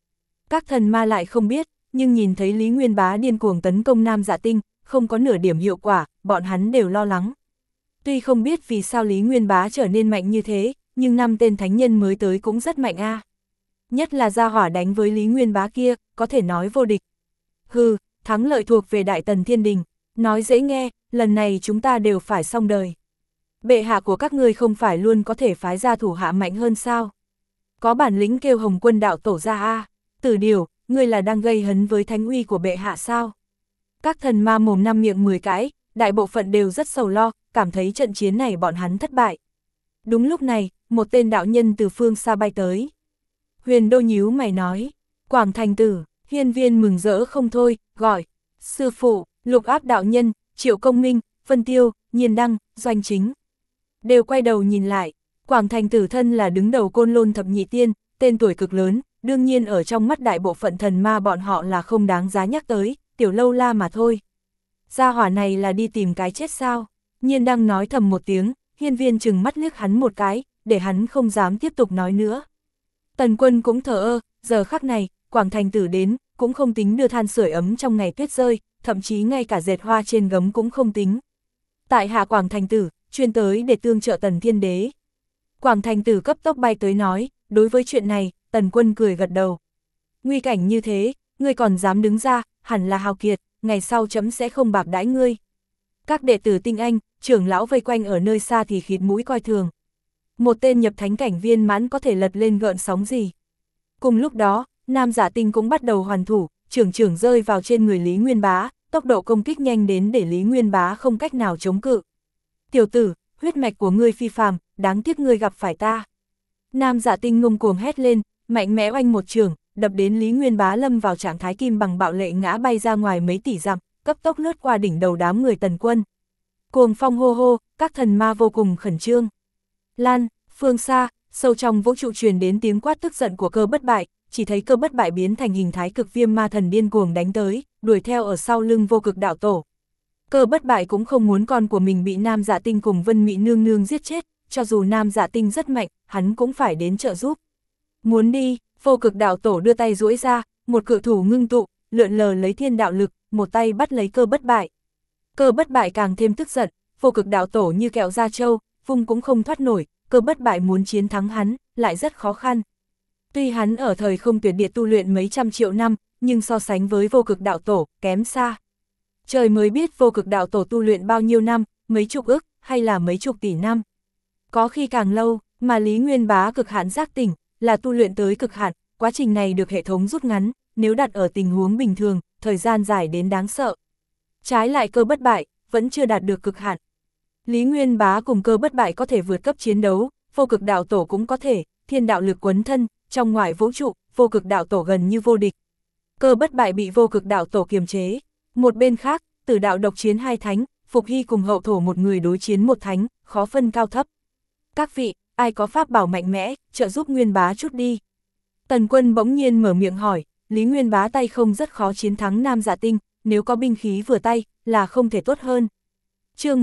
Các thần ma lại không biết, nhưng nhìn thấy Lý Nguyên Bá điên cuồng tấn công Nam Dạ Tinh, không có nửa điểm hiệu quả, bọn hắn đều lo lắng. Tuy không biết vì sao Lý Nguyên Bá trở nên mạnh như thế, nhưng 5 tên thánh nhân mới tới cũng rất mạnh a. Nhất là gia hỏa đánh với Lý Nguyên Bá kia, có thể nói vô địch. Hừ, thắng lợi thuộc về Đại Tần Thiên Đình, nói dễ nghe, lần này chúng ta đều phải xong đời. Bệ hạ của các ngươi không phải luôn có thể phái ra thủ hạ mạnh hơn sao? Có bản lĩnh kêu Hồng Quân đạo tổ ra a. Tử Điều, ngươi là đang gây hấn với thánh uy của bệ hạ sao? Các thần ma mồm năm miệng 10 cái, đại bộ phận đều rất sầu lo, cảm thấy trận chiến này bọn hắn thất bại. Đúng lúc này, một tên đạo nhân từ phương xa bay tới. Huyền Đô nhíu mày nói, Quảng Thành Tử, Hiên Viên mừng rỡ không thôi, gọi, sư phụ, Lục Áp đạo nhân, Triệu Công Minh, Vân Tiêu, Nhiên Đăng, Doanh Chính. Đều quay đầu nhìn lại, Quảng Thành Tử thân là đứng đầu Côn Lôn thập nhị tiên, tên tuổi cực lớn, đương nhiên ở trong mắt đại bộ phận thần ma bọn họ là không đáng giá nhắc tới, tiểu lâu la mà thôi. Gia hỏa này là đi tìm cái chết sao? Nhiên Đăng nói thầm một tiếng, Hiên Viên chừng mắt liếc hắn một cái, để hắn không dám tiếp tục nói nữa. Tần Quân cũng thờ ơ, giờ khắc này, Quảng Thành Tử đến, cũng không tính đưa than sưởi ấm trong ngày tuyết rơi, thậm chí ngay cả dệt hoa trên gấm cũng không tính. Tại hạ Quảng Thành Tử, chuyên tới để tương trợ Tần Thiên Đế. Quảng Thành Tử cấp tốc bay tới nói, đối với chuyện này, Tần Quân cười gật đầu. Nguy cảnh như thế, ngươi còn dám đứng ra, hẳn là hào kiệt, ngày sau chấm sẽ không bạc đãi ngươi. Các đệ tử tinh anh, trưởng lão vây quanh ở nơi xa thì khịt mũi coi thường. Một tên nhập thánh cảnh viên mãn có thể lật lên gợn sóng gì. Cùng lúc đó, Nam Dạ Tinh cũng bắt đầu hoàn thủ, trưởng rơi vào trên người Lý Nguyên Bá, tốc độ công kích nhanh đến để Lý Nguyên Bá không cách nào chống cự. Tiểu tử, huyết mạch của ngươi phi phàm, đáng tiếc ngươi gặp phải ta. Nam Dạ Tinh ngông cuồng hét lên, mạnh mẽ oanh một trường, đập đến Lý Nguyên Bá lâm vào trạng thái kim bằng bạo lệ ngã bay ra ngoài mấy tỷ dặm, cấp tốc lướt qua đỉnh đầu đám người Tần Quân. Cuồng phong hô hô, các thần ma vô cùng khẩn trương. Lan, phương xa, sâu trong vũ trụ truyền đến tiếng quát tức giận của Cơ Bất Bại, chỉ thấy Cơ Bất Bại biến thành hình thái cực viêm ma thần điên cuồng đánh tới, đuổi theo ở sau lưng Vô Cực đạo tổ. Cơ Bất Bại cũng không muốn con của mình bị Nam Dạ Tinh cùng Vân Mị nương nương giết chết, cho dù Nam Dạ Tinh rất mạnh, hắn cũng phải đến trợ giúp. Muốn đi, Vô Cực đạo tổ đưa tay duỗi ra, một cự thủ ngưng tụ, lượn lờ lấy thiên đạo lực, một tay bắt lấy Cơ Bất Bại. Cơ Bất Bại càng thêm tức giận, Vô Cực đạo tổ như kẹo da trâu, vung cũng không thoát nổi, Cơ Bất Bại muốn chiến thắng hắn, lại rất khó khăn. Tuy hắn ở thời không tuyệt địa tu luyện mấy trăm triệu năm, nhưng so sánh với Vô Cực đạo tổ, kém xa. Trời mới biết Vô Cực đạo tổ tu luyện bao nhiêu năm, mấy chục ức, hay là mấy chục tỷ năm. Có khi càng lâu, mà Lý Nguyên Bá cực hạn giác tỉnh, là tu luyện tới cực hạn, quá trình này được hệ thống rút ngắn, nếu đặt ở tình huống bình thường, thời gian dài đến đáng sợ. Trái lại Cơ Bất Bại, vẫn chưa đạt được cực hạn. Lý Nguyên Bá cùng Cơ Bất Bại có thể vượt cấp chiến đấu, Vô Cực đạo tổ cũng có thể, thiên đạo lực quấn thân, trong ngoại vũ trụ, Vô Cực đạo tổ gần như vô địch. Cơ Bất Bại bị Vô Cực đạo tổ kiềm chế. Một bên khác, Tử đạo độc chiến hai thánh, Phục Hy cùng Hậu Thổ một người đối chiến một thánh, khó phân cao thấp. Các vị, ai có pháp bảo mạnh mẽ, trợ giúp Nguyên Bá chút đi. Tần Quân bỗng nhiên mở miệng hỏi, Lý Nguyên Bá tay không rất khó chiến thắng Nam Dạ Tinh, nếu có binh khí vừa tay, là không thể tốt hơn. Chương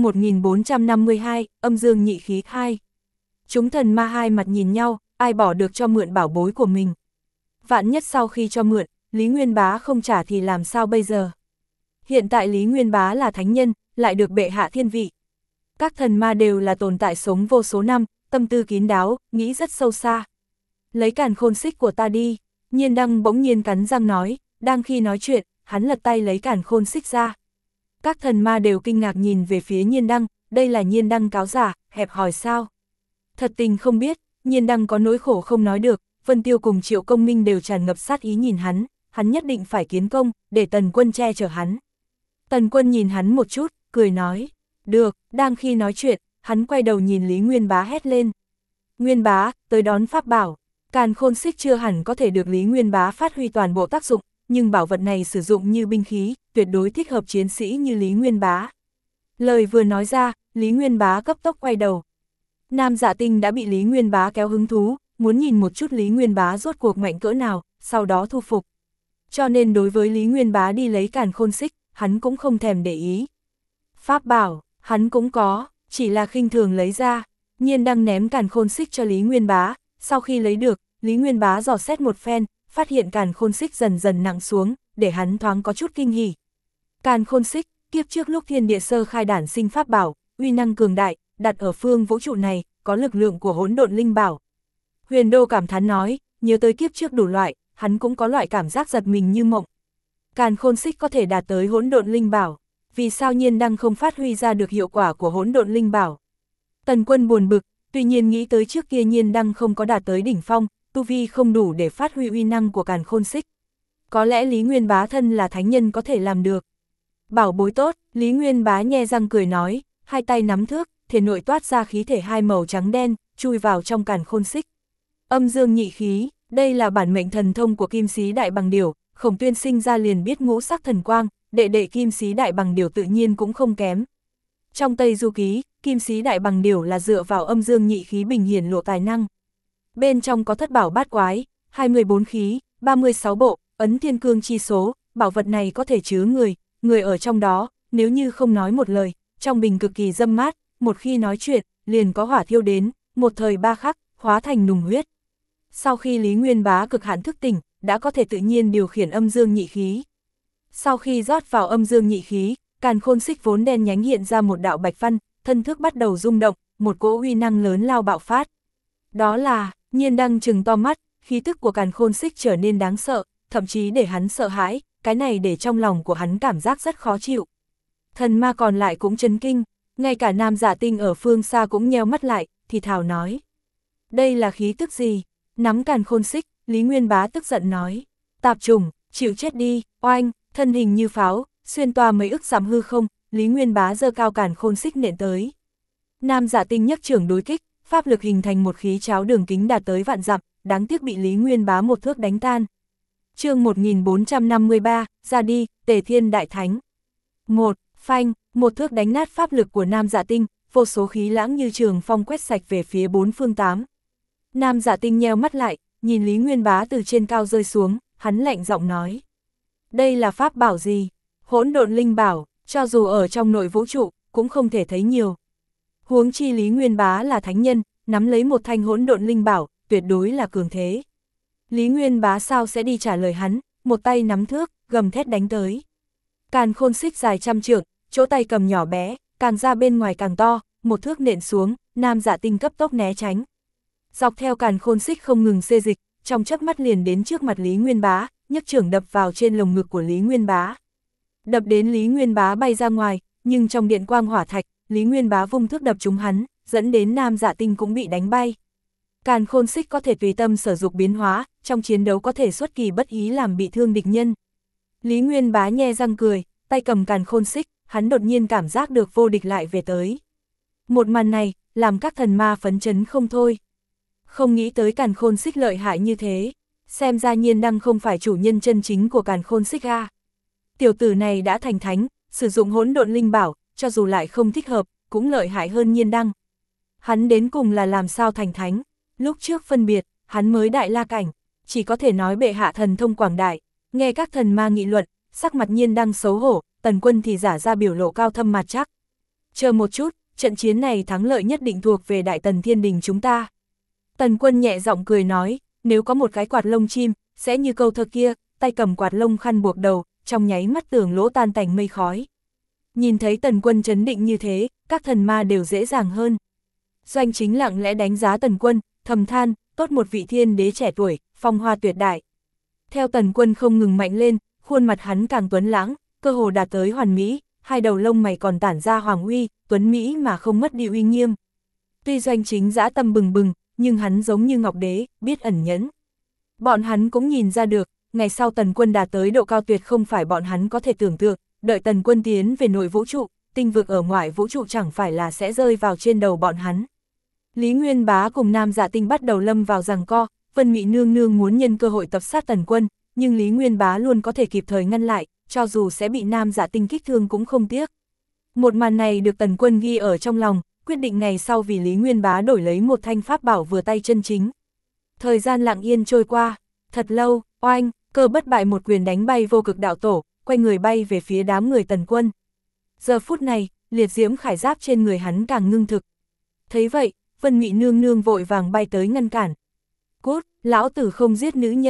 1452, âm dương nhị khí 2. Chúng thần ma hai mặt nhìn nhau, ai bỏ được cho mượn bảo bối của mình. Vạn nhất sau khi cho mượn, Lý Nguyên Bá không trả thì làm sao bây giờ? Hiện tại Lý Nguyên Bá là thánh nhân, lại được bệ hạ thiên vị. Các thần ma đều là tồn tại sống vô số năm, tâm tư kín đáo, nghĩ rất sâu xa. Lấy càn khôn xích của ta đi, Nhiên Đăng bỗng nhiên cắn răng nói, đang khi nói chuyện, hắn lật tay lấy càn khôn xích ra. Các thần ma đều kinh ngạc nhìn về phía Nhiên Đăng, đây là Nhiên Đăng cáo giả, hẹp hòi sao? Thật tình không biết, Nhiên Đăng có nỗi khổ không nói được, Vân Tiêu cùng Triệu Công Minh đều tràn ngập sát ý nhìn hắn nhất định phải kiến công, để Tần Quân che chở hắn. Tần Quân nhìn hắn một chút, cười nói, được, đang khi nói chuyện, hắn quay đầu nhìn Lý Nguyên Bá hét lên. Nguyên Bá, tới đón pháp bảo, càn khôn xích chưa hẳn có thể được Lý Nguyên Bá phát huy toàn bộ tác dụng, nhưng bảo vật này sử dụng như binh khí, tuyệt đối thích hợp chiến sĩ như Lý Nguyên Bá. Lời vừa nói ra, Lý Nguyên Bá cấp tốc quay đầu. Nam Dạ Tinh đã bị Lý Nguyên Bá kéo hứng thú, muốn nhìn một chút Lý Nguyên Bá rốt cuộc mạnh cỡ nào, sau đó thu phục. Cho nên đối với Lý Nguyên Bá đi lấy càn khôn xích, hắn cũng không thèm để ý. Pháp bảo, hắn cũng có, chỉ là khinh thường lấy ra. Nhiên Đăng ném càn khôn xích cho Lý Nguyên Bá, sau khi lấy được, Lý Nguyên Bá dò xét một phen, phát hiện càn khôn xích dần dần nặng xuống, để hắn thoáng có chút kinh hỉ. Càn khôn xích, kiếp trước lúc thiên địa sơ khai đản sinh pháp bảo, uy năng cường đại, đặt ở phương vũ trụ này, có lực lượng của hỗn độn linh bảo. Huyền Đô cảm thán nói, nhớ tới kiếp trước đủ loại, hắn cũng có loại cảm giác giật mình như mộng. Càn khôn xích có thể đạt tới hỗn độn linh bảo, vì sao Nhiên Đăng không phát huy ra được hiệu quả của hỗn độn linh bảo? Tần Quân buồn bực, tuy nhiên nghĩ tới trước kia Nhiên Đăng không có đạt tới đỉnh phong, tu vi không đủ để phát huy uy năng của càn khôn xích. Có lẽ Lý Nguyên Bá thân là thánh nhân có thể làm được. Bảo bối tốt, Lý Nguyên Bá nhe răng cười nói, hai tay nắm thước, thể nội toát ra khí thể hai màu trắng đen, chui vào trong càn khôn xích. Âm dương nhị khí, đây là bản mệnh thần thông của Kim Sĩ Đại Bằng Điểu, Khổng Tuyên sinh ra liền biết ngũ sắc thần quang, đệ đệ Kim Sĩ Đại Bằng Điểu tự nhiên cũng không kém. Trong Tây Du Ký, Kim Sĩ Đại Bằng Điểu là dựa vào âm dương nhị khí bình hiển lộ tài năng. Bên trong có thất bảo bát quái, 24 khí, 36 bộ, ấn thiên cương chi số, bảo vật này có thể chứa người ở trong đó, nếu như không nói một lời, trong bình cực kỳ dâm mát, một khi nói chuyện, liền có hỏa thiêu đến, một thời ba khắc, hóa thành nùng huyết. Sau khi Lý Nguyên Bá cực hạn thức tỉnh, đã có thể tự nhiên điều khiển âm dương nhị khí. Sau khi rót vào âm dương nhị khí, càn khôn xích vốn đen nhánh hiện ra một đạo bạch văn, thân thước bắt đầu rung động, một cỗ uy năng lớn lao bạo phát. Đó là, Nhiên Đăng trừng to mắt, khí tức của càn khôn xích trở nên đáng sợ, thậm chí để hắn sợ hãi, cái này để trong lòng của hắn cảm giác rất khó chịu. Thần ma còn lại cũng chấn kinh, ngay cả Nam Dạ Tinh ở phương xa cũng nheo mắt lại, thì thào nói. Đây là khí tức gì? Nắm càn khôn xích, Lý Nguyên Bá tức giận nói. Tạp trùng, chịu chết đi, oanh, thân hình như pháo, xuyên toa mấy ức dặm hư không, Lý Nguyên Bá giơ cao càn khôn xích nện tới. Nam Dạ Tinh nhấc trưởng đối kích, pháp lực hình thành một khí cháo đường kính đạt tới vạn dặm, đáng tiếc bị Lý Nguyên Bá một thước đánh tan. Chương 1453, ra đi, Tề Thiên Đại Thánh. Một, phanh, một thước đánh nát pháp lực của Nam Dạ Tinh, vô số khí lãng như trường phong quét sạch về phía bốn phương tám. Nam Dạ Tinh nheo mắt lại, nhìn Lý Nguyên Bá từ trên cao rơi xuống, hắn lạnh giọng nói. Đây là pháp bảo gì? Hỗn độn linh bảo, cho dù ở trong nội vũ trụ, cũng không thể thấy nhiều. Huống chi Lý Nguyên Bá là thánh nhân, nắm lấy một thanh hỗn độn linh bảo, tuyệt đối là cường thế. Lý Nguyên Bá sao sẽ đi trả lời hắn, một tay nắm thước, gầm thét đánh tới. Càn khôn xích dài trăm trượng, chỗ tay cầm nhỏ bé, càng ra bên ngoài càng to, một thước nện xuống, Nam Dạ Tinh cấp tốc né tránh. Dọc theo càn khôn xích không ngừng xê dịch, trong chớp mắt liền đến trước mặt Lý Nguyên Bá, nhấc trưởng đập vào trên lồng ngực của Lý Nguyên Bá. Đập đến Lý Nguyên Bá bay ra ngoài, nhưng trong điện quang hỏa thạch, Lý Nguyên Bá vung thước đập trúng hắn, dẫn đến Nam Dạ Tinh cũng bị đánh bay. Càn khôn xích có thể tùy tâm sử dụng biến hóa, trong chiến đấu có thể xuất kỳ bất ý làm bị thương địch nhân. Lý Nguyên Bá nhe răng cười, tay cầm càn khôn xích, hắn đột nhiên cảm giác được vô địch lại về tới. Một màn này, làm các thần ma phấn chấn không thôi. Không nghĩ tới càn khôn xích lợi hại như thế, xem ra Nhiên Đăng không phải chủ nhân chân chính của càn khôn xích a. Tiểu tử này đã thành thánh, sử dụng hỗn độn linh bảo, cho dù lại không thích hợp, cũng lợi hại hơn Nhiên Đăng. Hắn đến cùng là làm sao thành thánh, lúc trước phân biệt, hắn mới đại la cảnh, chỉ có thể nói bệ hạ thần thông quảng đại, nghe các thần ma nghị luận, sắc mặt Nhiên Đăng xấu hổ, Tần Quân thì giả ra biểu lộ cao thâm mặt chắc. Chờ một chút, trận chiến này thắng lợi nhất định thuộc về Đại Tần Thiên Đình chúng ta. Tần Quân nhẹ giọng cười nói, nếu có một cái quạt lông chim, sẽ như câu thơ kia, tay cầm quạt lông khăn buộc đầu, trong nháy mắt tường lỗ tan tành mây khói. Nhìn thấy Tần Quân trấn định như thế, các thần ma đều dễ dàng hơn. Doanh Chính lặng lẽ đánh giá Tần Quân, thầm than, tốt một vị thiên đế trẻ tuổi, phong hoa tuyệt đại. Theo Tần Quân không ngừng mạnh lên, khuôn mặt hắn càng tuấn lãng, cơ hồ đạt tới hoàn mỹ, hai đầu lông mày còn tản ra hoàng uy, tuấn mỹ mà không mất đi uy nghiêm. Tuy Doanh Chính dã tâm bừng bừng, nhưng hắn giống như ngọc đế, biết ẩn nhẫn. Bọn hắn cũng nhìn ra được, ngày sau Tần Quân đạt tới độ cao tuyệt không phải bọn hắn có thể tưởng tượng, đợi Tần Quân tiến về nội vũ trụ, tinh vực ở ngoài vũ trụ chẳng phải là sẽ rơi vào trên đầu bọn hắn. Lý Nguyên Bá cùng Nam Dạ Tinh bắt đầu lâm vào giằng co, Vân Mị nương nương muốn nhân cơ hội tập sát Tần Quân, nhưng Lý Nguyên Bá luôn có thể kịp thời ngăn lại, cho dù sẽ bị Nam Dạ Tinh kích thương cũng không tiếc. Một màn này được Tần Quân ghi ở trong lòng, quyết định ngày sau vì Lý Nguyên Bá đổi lấy một thanh pháp bảo vừa tay chân chính. Thời gian lặng yên trôi qua, thật lâu, oanh, Cơ Bất Bại một quyền đánh bay Vô Cực Đạo Tổ, quay người bay về phía đám người Tần Quân. Giờ phút này, liệt diễm khải giáp trên người hắn càng ngưng thực. Thấy vậy, Vân Mị nương nương vội vàng bay tới ngăn cản. Cút, lão tử không giết nữ nhân.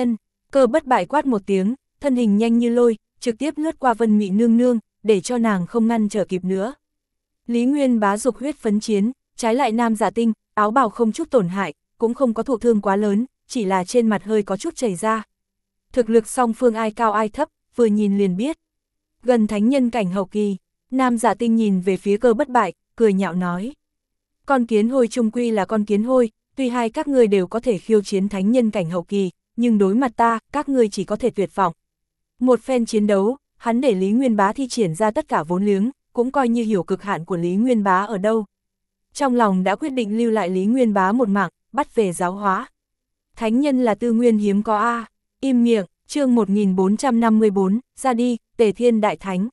Cơ Bất Bại quát một tiếng, thân hình nhanh như lôi, trực tiếp lướt qua Vân Mị nương nương, để cho nàng không ngăn trở kịp nữa. Lý Nguyên Bá dục huyết phấn chiến, trái lại Nam Giả Tinh, áo bào không chút tổn hại, cũng không có thụ thương quá lớn, chỉ là trên mặt hơi có chút chảy ra. Thực lực song phương ai cao ai thấp, vừa nhìn liền biết. Gần thánh nhân cảnh hậu kỳ, Nam Giả Tinh nhìn về phía Cơ Bất Bại, cười nhạo nói. Con kiến hôi chung quy là con kiến hôi, tuy hai các ngươi đều có thể khiêu chiến thánh nhân cảnh hậu kỳ, nhưng đối mặt ta, các ngươi chỉ có thể tuyệt vọng. Một phen chiến đấu, hắn để Lý Nguyên Bá thi triển ra tất cả vốn liếng, cũng coi như hiểu cực hạn của Lý Nguyên Bá ở đâu. Trong lòng đã quyết định lưu lại Lý Nguyên Bá một mạng, bắt về giáo hóa. Thánh nhân là tư nguyên hiếm có a. Im miệng, chương 1454, ra đi, Tề Thiên Đại Thánh.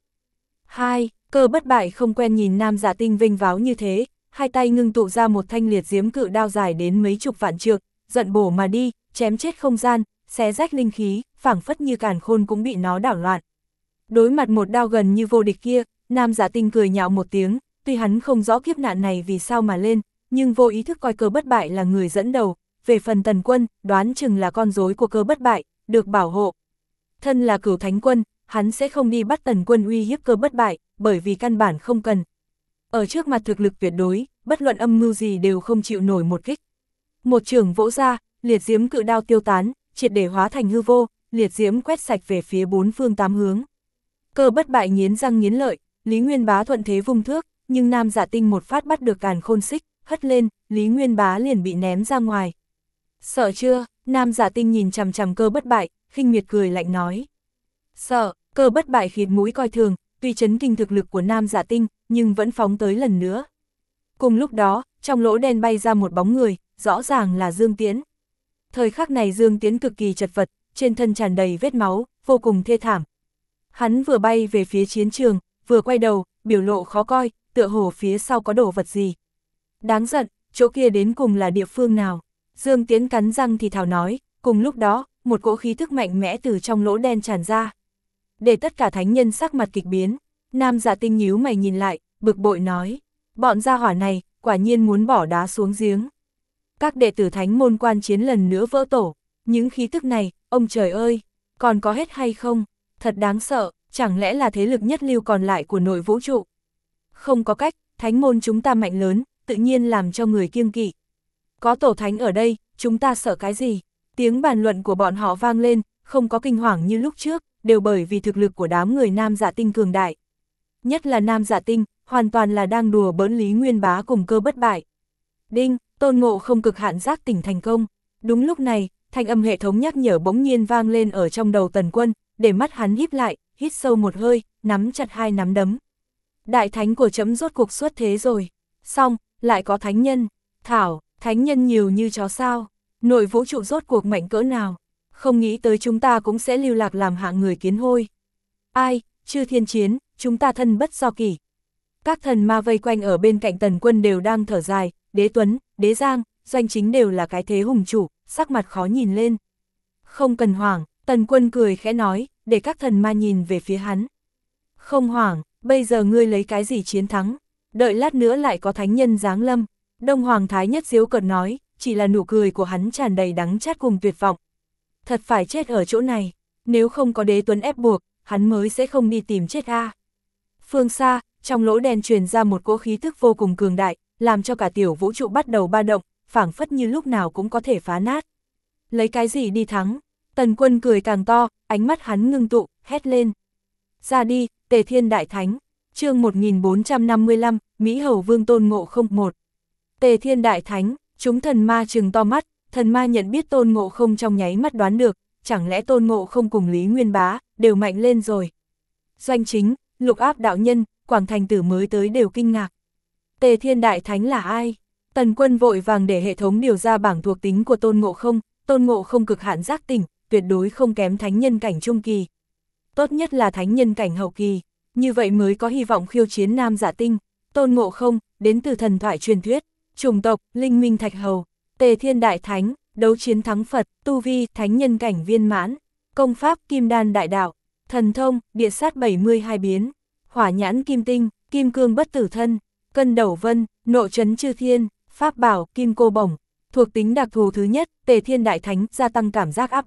2. Cơ Bất Bại không quen nhìn Nam Giả Tinh vinh váo như thế, hai tay ngưng tụ ra một thanh liệt diễm cự đao dài đến mấy chục vạn trượng, giận bổ mà đi, chém chết không gian, xé rách linh khí, phảng phất như càn khôn cũng bị nó đảo loạn. Đối mặt một đao gần như vô địch kia, Nam Giả Tinh cười nhạo một tiếng, tuy hắn không rõ kiếp nạn này vì sao mà lên, nhưng vô ý thức coi Cơ Bất Bại là người dẫn đầu, về phần Tần Quân, đoán chừng là con rối của Cơ Bất Bại, được bảo hộ. Thân là Cửu Thánh Quân, hắn sẽ không đi bắt Tần Quân uy hiếp Cơ Bất Bại, bởi vì căn bản không cần. Ở trước mặt thực lực tuyệt đối, bất luận âm mưu gì đều không chịu nổi một kích. Một chưởng vỗ ra, liệt diễm cự đao tiêu tán, triệt để hóa thành hư vô, liệt diễm quét sạch về phía bốn phương tám hướng. Cơ Bất Bại nghiến răng nghiến lợi, Lý Nguyên Bá thuận thế vung thước, nhưng Nam Giả Tinh một phát bắt được càn khôn xích, hất lên, Lý Nguyên Bá liền bị ném ra ngoài. Sợ chưa? Nam Giả Tinh nhìn chằm chằm Cơ Bất Bại, khinh miệt cười lạnh nói. Sợ, Cơ Bất Bại khịt mũi coi thường, tuy chấn kinh thực lực của Nam Giả Tinh, nhưng vẫn phóng tới lần nữa. Cùng lúc đó, trong lỗ đen bay ra một bóng người, rõ ràng là Dương Tiễn. Thời khắc này Dương Tiễn cực kỳ chật vật, trên thân tràn đầy vết máu, vô cùng thê thảm. Hắn vừa bay về phía chiến trường, vừa quay đầu, biểu lộ khó coi, tựa hồ phía sau có đồ vật gì. Đáng giận, chỗ kia đến cùng là địa phương nào? Dương Tiễn cắn răng thì thào nói, cùng lúc đó, một cỗ khí thức mạnh mẽ từ trong lỗ đen tràn ra. Để tất cả thánh nhân sắc mặt kịch biến, Nam Giả Tinh nhíu mày nhìn lại, bực bội nói, bọn gia hỏa này, quả nhiên muốn bỏ đá xuống giếng. Các đệ tử thánh môn quan chiến lần nữa vỡ tổ, những khí tức này, ông trời ơi, còn có hết hay không? Thật đáng sợ, chẳng lẽ là thế lực nhất lưu còn lại của nội vũ trụ? Không có cách, thánh môn chúng ta mạnh lớn, tự nhiên làm cho người kiêng kỵ. Có tổ thánh ở đây, chúng ta sợ cái gì? Tiếng bàn luận của bọn họ vang lên, không có kinh hoàng như lúc trước, đều bởi vì thực lực của đám người Nam Giả Tinh cường đại. Nhất là Nam Giả Tinh, hoàn toàn là đang đùa bỡn Lý Nguyên Bá cùng Cơ Bất Bại. Đinh, Tôn Ngộ Không cực hạn giác tỉnh thành công. Đúng lúc này, thanh âm hệ thống nhắc nhở bỗng nhiên vang lên ở trong đầu Tần Quân, để mắt hắn híp lại, hít sâu một hơi, nắm chặt hai nắm đấm. Đại thánh của trẫm rốt cuộc xuất thế rồi. Xong, lại có thánh nhân. Thảo, thánh nhân nhiều như chó sao. Nội vũ trụ rốt cuộc mạnh cỡ nào. Không nghĩ tới chúng ta cũng sẽ lưu lạc làm hạng người kiến hôi. Ai, chư thiên chiến, chúng ta thân bất do kỷ. Các thần ma vây quanh ở bên cạnh Tần Quân đều đang thở dài, Đế Tuấn, Đế Giang, Doanh Chính đều là cái thế hùng chủ, sắc mặt khó nhìn lên. Không cần hoảng, Tần Quân cười khẽ nói, để các thần ma nhìn về phía hắn. Không hoảng, bây giờ ngươi lấy cái gì chiến thắng, đợi lát nữa lại có thánh nhân giáng lâm. Đông Hoàng Thái Nhất giễu cợt nói, chỉ là nụ cười của hắn tràn đầy đắng chát cùng tuyệt vọng. Thật phải chết ở chỗ này, nếu không có Đế Tuấn ép buộc, hắn mới sẽ không đi tìm chết a. Phương xa, trong lỗ đen truyền ra một cỗ khí thức vô cùng cường đại, làm cho cả tiểu vũ trụ bắt đầu ba động, phảng phất như lúc nào cũng có thể phá nát. Lấy cái gì đi thắng? Tần Quân cười càng to, ánh mắt hắn ngưng tụ, hét lên. Ra đi, Tề Thiên Đại Thánh, chương 1455, Mỹ Hầu Vương Tôn Ngộ Không 1. Tề Thiên Đại Thánh, chúng thần ma trừng to mắt, thần ma nhận biết Tôn Ngộ Không trong nháy mắt đoán được, chẳng lẽ Tôn Ngộ Không cùng Lý Nguyên Bá, đều mạnh lên rồi. Doanh Chính, Lục Áp đạo nhân, Quảng Thành Tử mới tới đều kinh ngạc. Tề Thiên Đại Thánh là ai? Tần Quân vội vàng để hệ thống điều ra bảng thuộc tính của Tôn Ngộ Không cực hạn giác tỉnh, tuyệt đối không kém thánh nhân cảnh trung kỳ. Tốt nhất là thánh nhân cảnh hậu kỳ, như vậy mới có hy vọng khiêu chiến Nam Giả Tinh. Tôn Ngộ Không, đến từ thần thoại truyền thuyết, chủng tộc, Linh Minh Thạch Hầu. Tề Thiên Đại Thánh, đấu chiến thắng Phật, tu vi, thánh nhân cảnh viên mãn, công pháp, Kim Đan Đại Đạo, thần thông, địa sát 72 biến, hỏa nhãn kim tinh, kim cương bất tử thân, cân đầu vân, nộ trấn chư thiên, pháp bảo, kim cô bổng. Thuộc tính đặc thù thứ nhất, Tề Thiên Đại Thánh gia tăng cảm giác áp bách,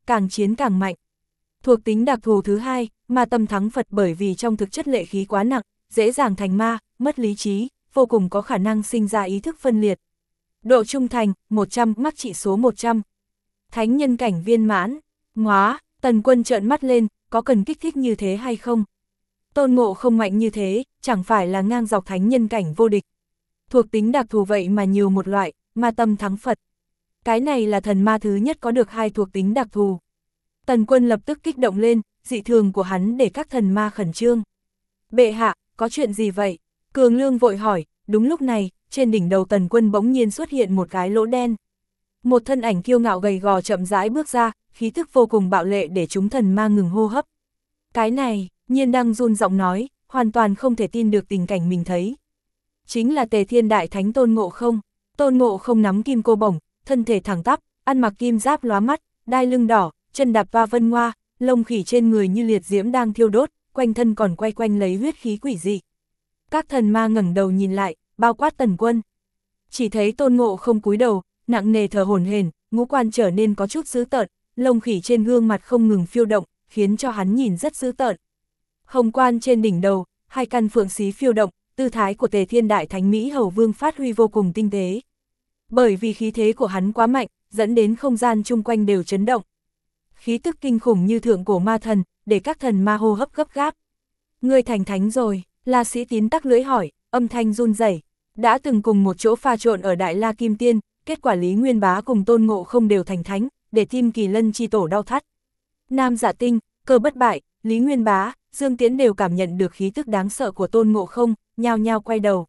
càng chiến càng mạnh. Thuộc tính đặc thù thứ hai, ma tâm thắng Phật bởi vì trong thực chất lệ khí quá nặng, dễ dàng thành ma, mất lý trí, vô cùng có khả năng sinh ra ý thức phân liệt. Độ trung thành, 100, mắc trị số 100. Thánh nhân cảnh viên mãn, ngóa, Tần Quân trợn mắt lên, có cần kích thích như thế hay không? Tôn Ngộ không mạnh như thế, chẳng phải là ngang dọc thánh nhân cảnh vô địch. Thuộc tính đặc thù vậy mà nhiều một loại, ma tâm thắng Phật. Cái này là thần ma thứ nhất có được hai thuộc tính đặc thù. Tần Quân lập tức kích động lên, dị thường của hắn để các thần ma khẩn trương. Bệ hạ, có chuyện gì vậy? Cường Lương vội hỏi, đúng lúc này, trên đỉnh đầu Tần Quân bỗng nhiên xuất hiện một cái lỗ đen. Một thân ảnh kiêu ngạo gầy gò chậm rãi bước ra, khí thức vô cùng bạo lệ để chúng thần ma ngừng hô hấp. Cái này, Nhiên Đăng run giọng nói, hoàn toàn không thể tin được tình cảnh mình thấy. Chính là Tề Thiên Đại Thánh Tôn Ngộ không. Tôn Ngộ không nắm kim cô bổng, thân thể thẳng tắp, ăn mặc kim giáp lóa mắt, đai lưng đỏ, chân đạp va vân ngoa, lông khỉ trên người như liệt diễm đang thiêu đốt, quanh thân còn quay quanh lấy huyết khí quỷ dị. Các thần ma ngẩng đầu nhìn lại, bao quát Tần Quân. Chỉ thấy Tôn Ngộ không cúi đầu, nặng nề thở hổn hển, ngũ quan trở nên có chút dữ tợn, lông khỉ trên gương mặt không ngừng phiêu động, khiến cho hắn nhìn rất dữ tợn. Hồng quan trên đỉnh đầu, hai căn phượng xí phiêu động, tư thái của Tề Thiên Đại Thánh Mỹ Hầu Vương phát huy vô cùng tinh tế. Bởi vì khí thế của hắn quá mạnh, dẫn đến không gian chung quanh đều chấn động. Khí tức kinh khủng như thượng cổ ma thần, để các thần ma hô hấp gấp gáp. Ngươi thành thánh rồi, La Sĩ Tín tắc lưỡi hỏi, âm thanh run rẩy. Đã từng cùng một chỗ pha trộn ở Đại La Kim Tiên, kết quả Lý Nguyên Bá cùng Tôn Ngộ không đều thành thánh, để Tim Kỳ Lân chi tổ đau thắt. Nam Dạ Tinh, Cơ Bất Bại, Lý Nguyên Bá, Dương Tiễn đều cảm nhận được khí tức đáng sợ của Tôn Ngộ không, nhao nhao quay đầu.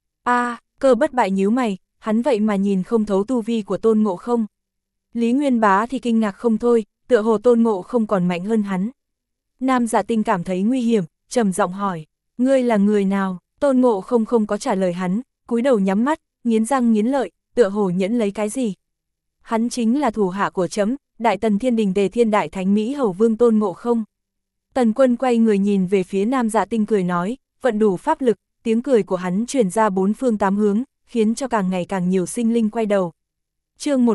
Cơ Bất Bại nhíu mày, hắn vậy mà nhìn không thấu tu vi của Tôn Ngộ không. Lý Nguyên Bá thì kinh ngạc không thôi, tựa hồ Tôn Ngộ không còn mạnh hơn hắn. Nam Dạ Tinh cảm thấy nguy hiểm, trầm giọng hỏi, ngươi là người nào? Tôn Ngộ không không có trả lời hắn, cúi đầu nhắm mắt, nghiến răng nghiến lợi, tựa hồ nhẫn lấy cái gì. Hắn chính là thủ hạ của trẫm, Đại Tần Thiên Đình Tề Thiên Đại Thánh Mỹ Hầu Vương Tôn Ngộ không. Tần Quân quay người nhìn về phía Nam Dạ Tinh cười nói, vận đủ pháp lực, tiếng cười của hắn truyền ra bốn phương tám hướng, khiến cho càng ngày càng nhiều sinh linh quay đầu. Chương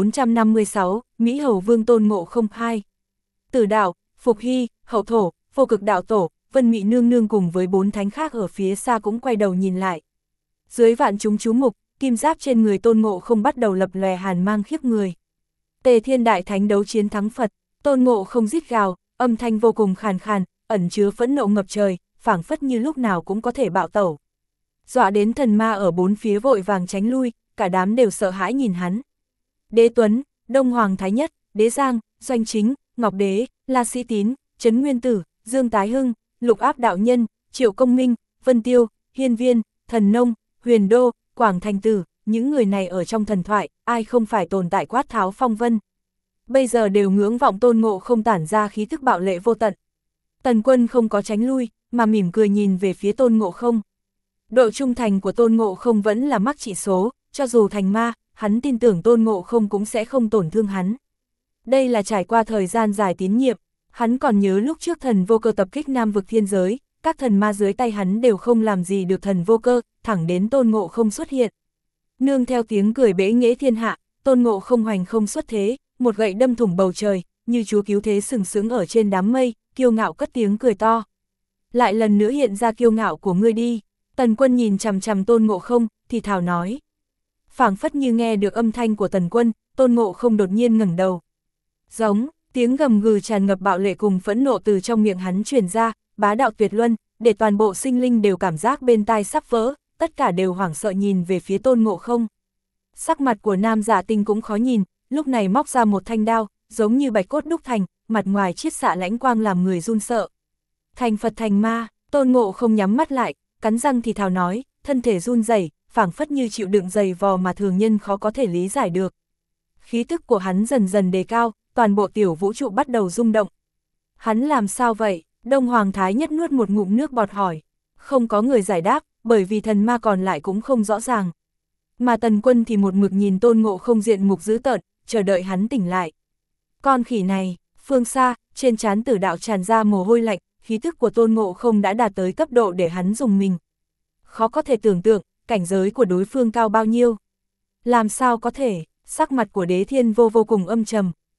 1456, Mỹ Hầu Vương Tôn Ngộ không 2. Tử Đạo, Phục Hy, Hậu Thổ, Vô Cực Đạo Tổ, Vân Mị Nương Nương cùng với bốn thánh khác ở phía xa cũng quay đầu nhìn lại. Dưới vạn chúng chú mục, kim giáp trên người Tôn Ngộ không bắt đầu lập lòe hàn mang khiếp người. Tề Thiên Đại Thánh đấu chiến thắng Phật, Tôn Ngộ không rít gào, âm thanh vô cùng khàn khàn, ẩn chứa phẫn nộ ngập trời, phảng phất như lúc nào cũng có thể bạo tẩu. Dọa đến thần ma ở bốn phía vội vàng tránh lui, cả đám đều sợ hãi nhìn hắn. Đế Tuấn, Đông Hoàng Thái Nhất, Đế Giang, Doanh Chính, Ngọc Đế, La Sĩ Tín, Trấn Nguyên Tử, Dương Tái Hưng, Lục Áp Đạo Nhân, Triệu Công Minh, Vân Tiêu, Hiên Viên, Thần Nông, Huyền Đô, Quảng Thành Tử, những người này ở trong thần thoại, ai không phải tồn tại quát tháo phong vân. Bây giờ đều ngưỡng vọng Tôn Ngộ không tản ra khí thức bạo lệ vô tận. Tần Quân không có tránh lui, mà mỉm cười nhìn về phía Tôn Ngộ không. Độ trung thành của Tôn Ngộ không vẫn là mắc chỉ số, cho dù thành ma, hắn tin tưởng Tôn Ngộ không cũng sẽ không tổn thương hắn. Đây là trải qua thời gian dài tín nhiệm, hắn còn nhớ lúc trước thần vô cơ tập kích Nam vực thiên giới, các thần ma dưới tay hắn đều không làm gì được thần vô cơ, thẳng đến Tôn Ngộ không xuất hiện. Nương theo tiếng cười bẽ nghễ thiên hạ, Tôn Ngộ không hoành không xuất thế, một gậy đâm thủng bầu trời, như chúa cứu thế sừng sững ở trên đám mây, kiêu ngạo cất tiếng cười to. Lại lần nữa hiện ra kiêu ngạo của ngươi đi. Tần Quân nhìn chằm chằm Tôn Ngộ không, thì thào nói. Phảng phất như nghe được âm thanh của Tần Quân, Tôn Ngộ không đột nhiên ngẩng đầu. Giống, tiếng gầm gừ tràn ngập bạo lệ cùng phẫn nộ từ trong miệng hắn truyền ra, bá đạo tuyệt luân, để toàn bộ sinh linh đều cảm giác bên tai sắp vỡ, tất cả đều hoảng sợ nhìn về phía Tôn Ngộ không. Sắc mặt của Nam Dạ Tinh cũng khó nhìn, lúc này móc ra một thanh đao, giống như bạch cốt đúc thành, mặt ngoài chiết xạ lãnh quang làm người run sợ. Thành Phật thành ma, Tôn Ngộ không nhắm mắt lại, cắn răng thì thào nói, thân thể run rẩy, phảng phất như chịu đựng dày vò mà thường nhân khó có thể lý giải được. Khí tức của hắn dần dần đề cao, toàn bộ tiểu vũ trụ bắt đầu rung động. Hắn làm sao vậy? Đông Hoàng Thái Nhất nuốt một ngụm nước bọt hỏi. Không có người giải đáp, bởi vì thần ma còn lại cũng không rõ ràng. Mà Tần Quân thì một mực nhìn Tôn Ngộ không diện mục dữ tợn, chờ đợi hắn tỉnh lại. Con khỉ này, phương xa, trên trán Tử Đạo tràn ra mồ hôi lạnh, khí tức của Tôn Ngộ không đã đạt tới cấp độ để hắn dùng mình. Khó có thể tưởng tượng, cảnh giới của đối phương cao bao nhiêu. Làm sao có thể, sắc mặt của Đế Thiên vô vô cùng âm trầm.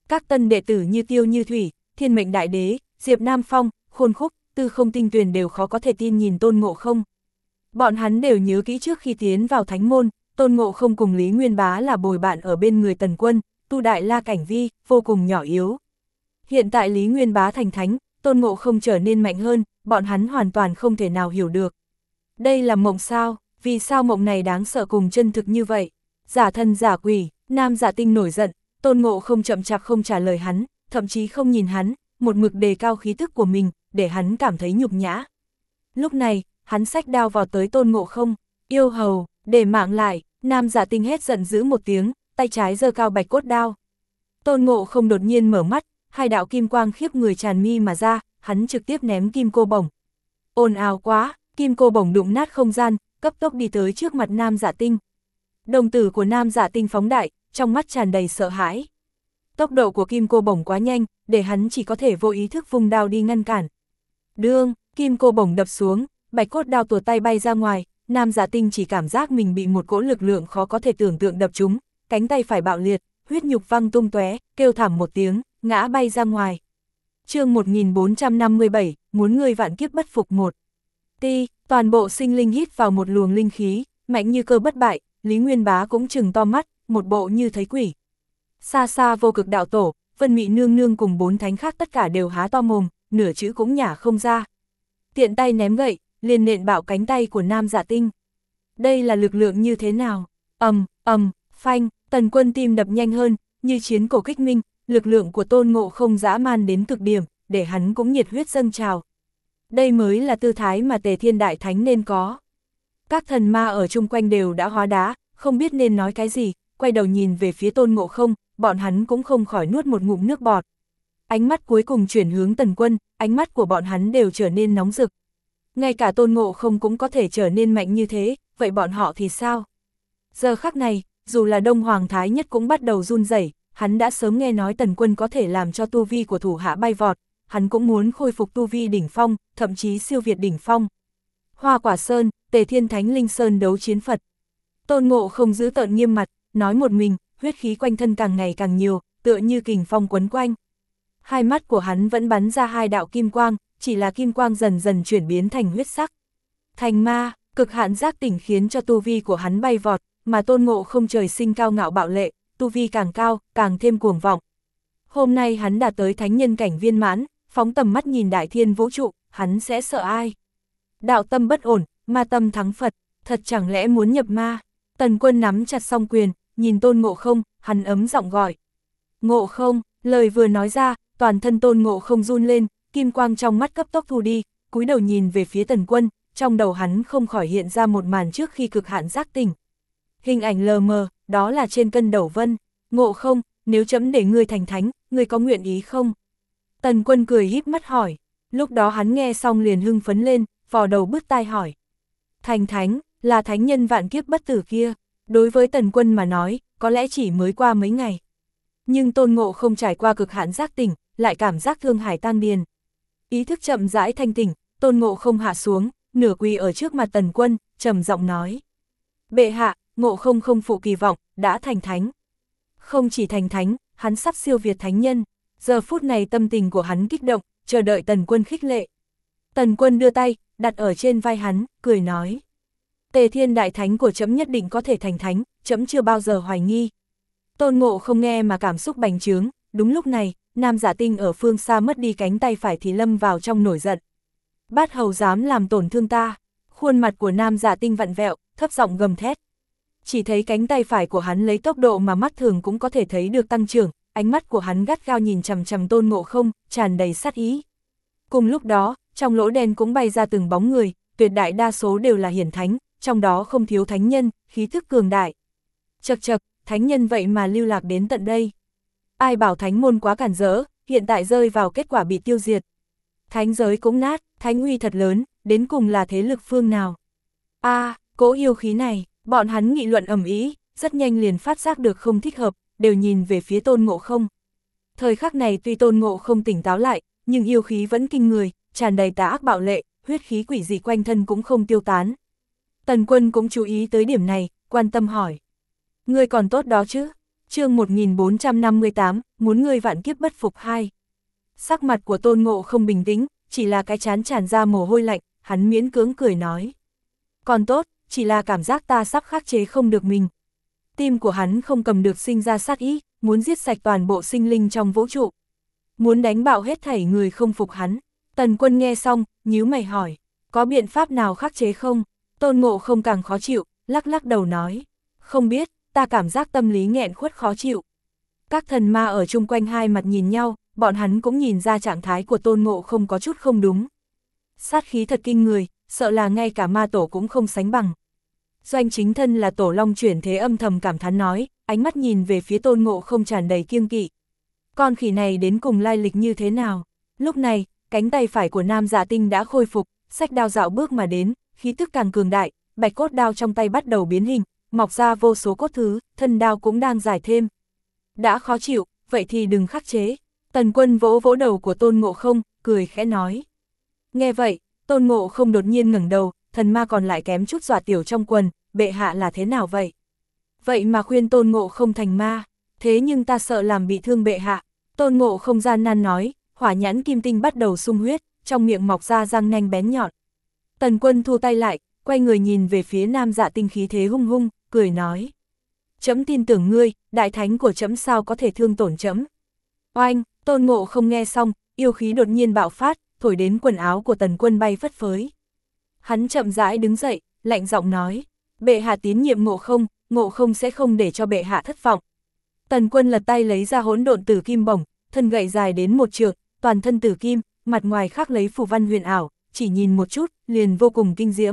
Các tân đệ tử như Tiêu Như Thủy, Thiên Mệnh Đại Đế, Diệp Nam Phong, Khôn Khúc, Tư Không Tinh Tuyền đều khó có thể tin nhìn Tôn Ngộ Không. Bọn hắn đều nhớ kỹ trước khi tiến vào thánh môn, Tôn Ngộ Không cùng Lý Nguyên Bá là bồi bạn ở bên người Tần Quân, tu đại la cảnh vi, vô cùng nhỏ yếu. Hiện tại Lý Nguyên Bá thành thánh, Tôn Ngộ Không trở nên mạnh hơn, bọn hắn hoàn toàn không thể nào hiểu được. Đây là mộng sao, vì sao mộng này đáng sợ cùng chân thực như vậy? Giả thân giả quỷ, Nam Dạ Tinh nổi giận, Tôn Ngộ Không chậm chạp không trả lời hắn, thậm chí không nhìn hắn, một mực đề cao khí tức của mình, để hắn cảm thấy nhục nhã. Lúc này, hắn xách đao vào tới Tôn Ngộ Không, yêu hầu, để mạng lại, Nam Dạ Tinh hét giận dữ một tiếng, tay trái giơ cao bạch cốt đao. Tôn Ngộ Không đột nhiên mở mắt, hai đạo kim quang khiếp người tràn mi mà ra, hắn trực tiếp ném kim cô bổng. Ồn ào quá, kim cô bổng đụng nát không gian, cấp tốc đi tới trước mặt Nam Dạ Tinh. Đồng tử của Nam Dạ Tinh phóng đại, trong mắt tràn đầy sợ hãi. Tốc độ của kim cô bổng quá nhanh, để hắn chỉ có thể vô ý thức vung đao đi ngăn cản. Đương, kim cô bổng đập xuống, bạch cốt đao tuột tay bay ra ngoài, Nam Dạ Tinh chỉ cảm giác mình bị một cỗ lực lượng khó có thể tưởng tượng đập trúng, cánh tay phải bạo liệt, huyết nhục văng tung tóe, kêu thảm một tiếng, ngã bay ra ngoài. Chương 1457, muốn ngươi vạn kiếp bất phục một. Toàn bộ sinh linh hít vào một luồng linh khí, mạnh như cơ bất bại, Lý Nguyên Bá cũng trừng to mắt, một bộ như thấy quỷ. Xa xa Vô Cực đạo tổ, Vân Mị nương nương cùng 4 thánh khác tất cả đều há to mồm, nửa chữ cũng nhả không ra. Tiện tay ném gậy, liền nện bạo cánh tay của Nam Dạ Tinh. Đây là lực lượng như thế nào? Phanh, Tần Quân tim đập nhanh hơn, như chiến cổ kích minh, lực lượng của Tôn Ngộ Không dã man đến cực điểm, để hắn cũng nhiệt huyết dâng trào. Đây mới là tư thái mà Tề Thiên Đại Thánh nên có. Các thần ma ở chung quanh đều đã hóa đá, không biết nên nói cái gì, quay đầu nhìn về phía Tôn Ngộ Không, bọn hắn cũng không khỏi nuốt một ngụm nước bọt. Ánh mắt cuối cùng chuyển hướng Tần Quân, ánh mắt của bọn hắn đều trở nên nóng rực. Ngay cả Tôn Ngộ Không cũng có thể trở nên mạnh như thế, vậy bọn họ thì sao? Giờ khắc này, dù là Đông Hoàng Thái Nhất cũng bắt đầu run rẩy, hắn đã sớm nghe nói Tần Quân có thể làm cho tu vi của thủ hạ bay vọt, hắn cũng muốn khôi phục tu vi đỉnh phong, thậm chí siêu việt đỉnh phong. Hoa Quả Sơn, Tề Thiên Thánh Linh Sơn đấu chiến Phật. Tôn Ngộ Không giữ tợn nghiêm mặt, nói một mình, huyết khí quanh thân càng ngày càng nhiều, tựa như kình phong quấn quanh. Hai mắt của hắn vẫn bắn ra hai đạo kim quang, chỉ là kim quang dần dần chuyển biến thành huyết sắc. Thành ma, cực hạn giác tỉnh khiến cho tu vi của hắn bay vọt, mà Tôn Ngộ Không trời sinh cao ngạo bạo lệ, tu vi càng cao, càng thêm cuồng vọng. Hôm nay hắn đạt tới thánh nhân cảnh viên mãn, phóng tầm mắt nhìn đại thiên vũ trụ, hắn sẽ sợ ai? Đạo tâm bất ổn, ma tâm thắng Phật, thật chẳng lẽ muốn nhập ma? Tần Quân nắm chặt song quyền, nhìn Tôn Ngộ Không, hắn ấm giọng gọi. Ngộ Không, lời vừa nói ra, toàn thân Tôn Ngộ Không run lên, kim quang trong mắt cấp tốc thu đi, cúi đầu nhìn về phía Tần Quân, trong đầu hắn không khỏi hiện ra một màn trước khi cực hạn giác tỉnh. Hình ảnh lờ mờ, đó là trên cân Đẩu Vân. Ngộ Không, nếu chấm để ngươi thành thánh, ngươi có nguyện ý không? Tần Quân cười híp mắt hỏi. Lúc đó hắn nghe xong liền hưng phấn lên, vò đầu bứt tai hỏi. Thành thánh, là thánh nhân vạn kiếp bất tử kia. Đối với Tần Quân mà nói, có lẽ chỉ mới qua mấy ngày. Nhưng Tôn Ngộ Không trải qua cực hạn giác tỉnh, lại cảm giác thương hải tăng điền. Ý thức chậm rãi thanh tỉnh, Tôn Ngộ Không hạ xuống, nửa quỳ ở trước mặt Tần Quân, trầm giọng nói. Bệ hạ, Ngộ Không không phụ kỳ vọng, đã thành thánh. Không chỉ thành thánh, hắn sắp siêu việt thánh nhân. Giờ phút này tâm tình của hắn kích động, chờ đợi Tần Quân khích lệ. Tần Quân đưa tay, đặt ở trên vai hắn, cười nói. Tề Thiên Đại Thánh của trẫm nhất định có thể thành thánh, trẫm chưa bao giờ hoài nghi. Tôn Ngộ Không nghe mà cảm xúc bành trướng, đúng lúc này, Nam Dạ Tinh ở phương xa mất đi cánh tay phải thì lâm vào trong nổi giận. Bát hầu dám làm tổn thương ta, khuôn mặt của Nam Dạ Tinh vặn vẹo, thấp giọng gầm thét. Chỉ thấy cánh tay phải của hắn lấy tốc độ mà mắt thường cũng có thể thấy được tăng trưởng, ánh mắt của hắn gắt gao nhìn chằm chằm Tôn Ngộ Không, tràn đầy sát ý. Cùng lúc đó, trong lỗ đen cũng bay ra từng bóng người, tuyệt đại đa số đều là hiển thánh, trong đó không thiếu thánh nhân, khí thức cường đại. Chậc chậc, thánh nhân vậy mà lưu lạc đến tận đây. Ai bảo thánh môn quá cản rỡ, hiện tại rơi vào kết quả bị tiêu diệt. Thánh giới cũng nát, thánh uy thật lớn, đến cùng là thế lực phương nào? Cỗ yêu khí này, bọn hắn nghị luận ầm ĩ, rất nhanh liền phát giác được không thích hợp, đều nhìn về phía Tôn Ngộ Không. Thời khắc này tuy Tôn Ngộ Không tỉnh táo lại, nhưng yêu khí vẫn kinh người, tràn đầy tà ác bạo lệ, huyết khí quỷ dị quanh thân cũng không tiêu tán. Tần Quân cũng chú ý tới điểm này, quan tâm hỏi. Ngươi còn tốt đó chứ? Chương 1458, muốn ngươi vạn kiếp bất phục 2. Sắc mặt của Tôn Ngộ không bình tĩnh, chỉ là cái trán tràn ra mồ hôi lạnh, hắn miễn cưỡng cười nói. Còn tốt, chỉ là cảm giác ta sắp khắc chế không được mình. Tim của hắn không cầm được sinh ra sát ý, muốn giết sạch toàn bộ sinh linh trong vũ trụ. Muốn đánh bạo hết thảy người không phục hắn. Tần Quân nghe xong, nhíu mày hỏi, có biện pháp nào khắc chế không? Tôn Ngộ không càng khó chịu, lắc lắc đầu nói, không biết, ta cảm giác tâm lý nghẹn khuất khó chịu. Các thần ma ở chung quanh hai mặt nhìn nhau, bọn hắn cũng nhìn ra trạng thái của Tôn Ngộ không có chút không đúng. Sát khí thật kinh người, sợ là ngay cả ma tổ cũng không sánh bằng. Doanh Chính Thân là tổ long chuyển thế âm thầm cảm thán nói, ánh mắt nhìn về phía Tôn Ngộ không tràn đầy kiêng kỵ. Con khỉ này đến cùng lai lịch như thế nào? Lúc này, cánh tay phải của Nam Dạ Tinh đã khôi phục, xách đao dạo bước mà đến, khí tức càng cường đại, bạch cốt đao trong tay bắt đầu biến hình, mọc ra vô số cốt thứ, thân đao cũng đang dài thêm. Đã khó chịu, vậy thì đừng khắc chế. Tần Quân vỗ vỗ đầu của Tôn Ngộ không, cười khẽ nói. Nghe vậy, Tôn Ngộ không đột nhiên ngẩng đầu, thần ma còn lại kém chút dọa tiểu trong quần, bệ hạ là thế nào vậy? Vậy mà khuyên Tôn Ngộ không thành ma, thế nhưng ta sợ làm bị thương bệ hạ. Tôn Ngộ không gian nan nói, hỏa nhãn kim tinh bắt đầu sung huyết, trong miệng mọc ra răng nanh bén nhọn. Tần Quân thu tay lại, quay người nhìn về phía Nam Dạ Tinh khí thế hung hung, cười nói. Trẫm tin tưởng ngươi, đại thánh của trẫm sao có thể thương tổn trẫm. Oanh, Tôn Ngộ không nghe xong, yêu khí đột nhiên bạo phát, thổi đến quần áo của Tần Quân bay phất phới. Hắn chậm rãi đứng dậy, lạnh giọng nói, bệ hạ tín nhiệm Ngộ không sẽ không để cho bệ hạ thất vọng. Tần Quân lật tay lấy ra hỗn độn tử kim bổng, thân gậy dài đến 1 trượng, toàn thân tử kim, mặt ngoài khắc lấy phù văn huyền ảo, chỉ nhìn một chút, liền vô cùng kinh diễm.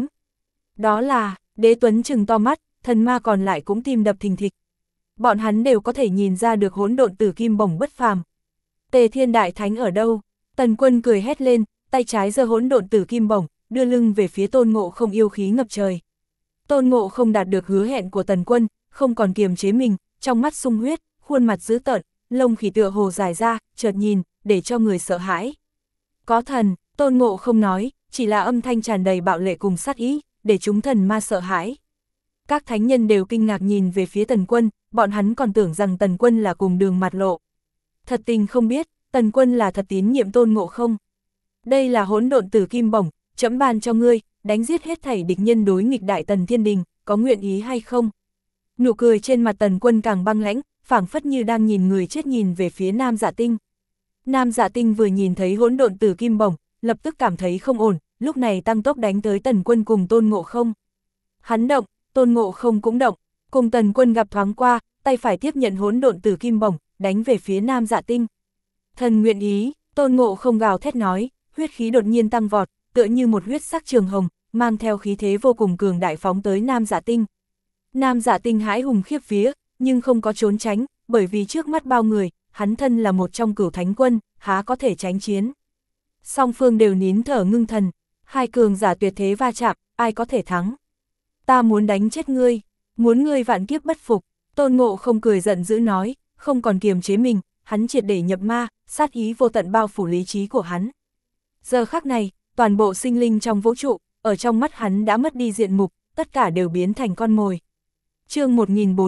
Đó là, Đế Tuấn trừng to mắt, thần ma còn lại cũng tim đập thình thịch. Bọn hắn đều có thể nhìn ra được hỗn độn tử kim bổng bất phàm. Tề Thiên Đại Thánh ở đâu? Tần Quân cười hét lên, tay trái giơ hỗn độn tử kim bổng, đưa lưng về phía Tôn Ngộ không yêu khí ngập trời. Tôn Ngộ không đạt được hứa hẹn của Tần Quân, không còn kiềm chế mình, trong mắt sung huyết, khuôn mặt dữ tợn, lông khỉ tựa hồ dài ra, chợt nhìn, để cho người sợ hãi. Có thần, Tôn Ngộ không nói, chỉ là âm thanh tràn đầy bạo lệ cùng sát ý, để chúng thần ma sợ hãi. Các thánh nhân đều kinh ngạc nhìn về phía Tần Quân, bọn hắn còn tưởng rằng Tần Quân là cùng đường mặt lộ. Thật tình không biết, Tần Quân là thật tín nhiệm Tôn Ngộ không. Đây là hỗn độn tử kim bổng, trẫm ban cho ngươi, đánh giết hết thảy địch nhân đối nghịch Đại Tần Thiên Đình, có nguyện ý hay không? Nụ cười trên mặt Tần Quân càng băng lãnh, phảng phất như đang nhìn người chết nhìn về phía Nam Dạ Tinh. Nam Dạ Tinh vừa nhìn thấy hỗn độn tử kim bổng, lập tức cảm thấy không ổn, lúc này tăng tốc đánh tới Tần Quân cùng Tôn Ngộ không. Hắn động, Tôn Ngộ không cũng động, cùng Tần Quân gặp thoáng qua, tay phải tiếp nhận hỗn độn tử kim bổng, đánh về phía Nam Dạ Tinh. Thần nguyện ý, Tôn Ngộ không gào thét nói, huyết khí đột nhiên tăng vọt, tựa như một huyết sắc trường hồng, mang theo khí thế vô cùng cường đại phóng tới Nam Dạ Tinh. Nam Dạ Tinh hãi hùng khiếp vía, nhưng không có trốn tránh, bởi vì trước mắt bao người, hắn thân là một trong cửu thánh quân, há có thể tránh chiến. Song phương đều nín thở ngưng thần, hai cường giả tuyệt thế va chạm, ai có thể thắng. Ta muốn đánh chết ngươi, muốn ngươi vạn kiếp bất phục. Tôn Ngộ không cười giận dữ nói, không còn kiềm chế mình, hắn triệt để nhập ma, sát ý vô tận bao phủ lý trí của hắn. Giờ khắc này, toàn bộ sinh linh trong vũ trụ, ở trong mắt hắn đã mất đi diện mục, tất cả đều biến thành con mồi. Chương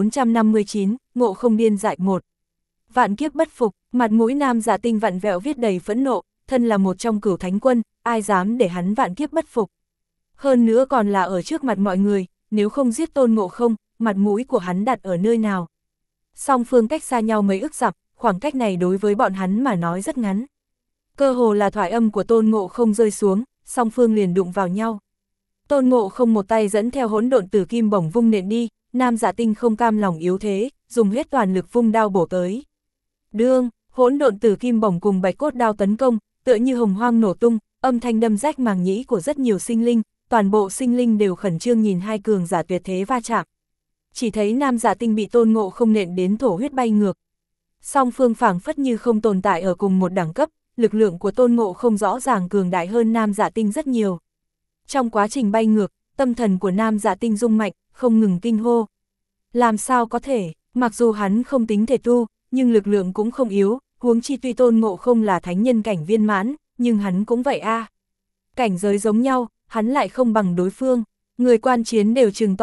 1459, Ngộ không điên dại 1. Vạn kiếp bất phục, mặt mũi Nam Dạ Tinh vặn vẹo viết đầy phẫn nộ, thân là một trong cửu thánh quân, ai dám để hắn vạn kiếp bất phục. Hơn nữa còn là ở trước mặt mọi người, nếu không giết Tôn Ngộ không, mặt mũi của hắn đặt ở nơi nào. Song phương cách xa nhau mấy ức dặm, khoảng cách này đối với bọn hắn mà nói rất ngắn. Cơ hồ là thoại âm của Tôn Ngộ không rơi xuống, song phương liền đụng vào nhau. Tôn Ngộ không một tay dẫn theo hỗn độn tử kim bổng vung nện đi, Nam Dạ Tinh không cam lòng yếu thế, dùng hết toàn lực vung đao bổ tới. Đương, hỗn độn tử kim bổng cùng bạch cốt đao tấn công, tựa như hồng hoang nổ tung, âm thanh đâm rách màng nhĩ của rất nhiều sinh linh, toàn bộ sinh linh đều khẩn trương nhìn hai cường giả tuyệt thế va chạm. Chỉ thấy Nam Dạ Tinh bị Tôn Ngộ không nện đến thổ huyết bay ngược. Song phương phảng phất như không tồn tại ở cùng một đẳng cấp, lực lượng của Tôn Ngộ không rõ ràng cường đại hơn Nam Dạ Tinh rất nhiều. Trong quá trình bay ngược, tâm thần của Nam Dạ Tinh rung mạnh, không ngừng kinh hô. Làm sao có thể, mặc dù hắn không tính thể tu, nhưng lực lượng cũng không yếu, huống chi tuy Tôn Ngộ không là thánh nhân cảnh viên mãn, nhưng hắn cũng vậy a. Cảnh giới giống nhau, hắn lại không bằng đối phương, người quan chiến đều trừng to mắt,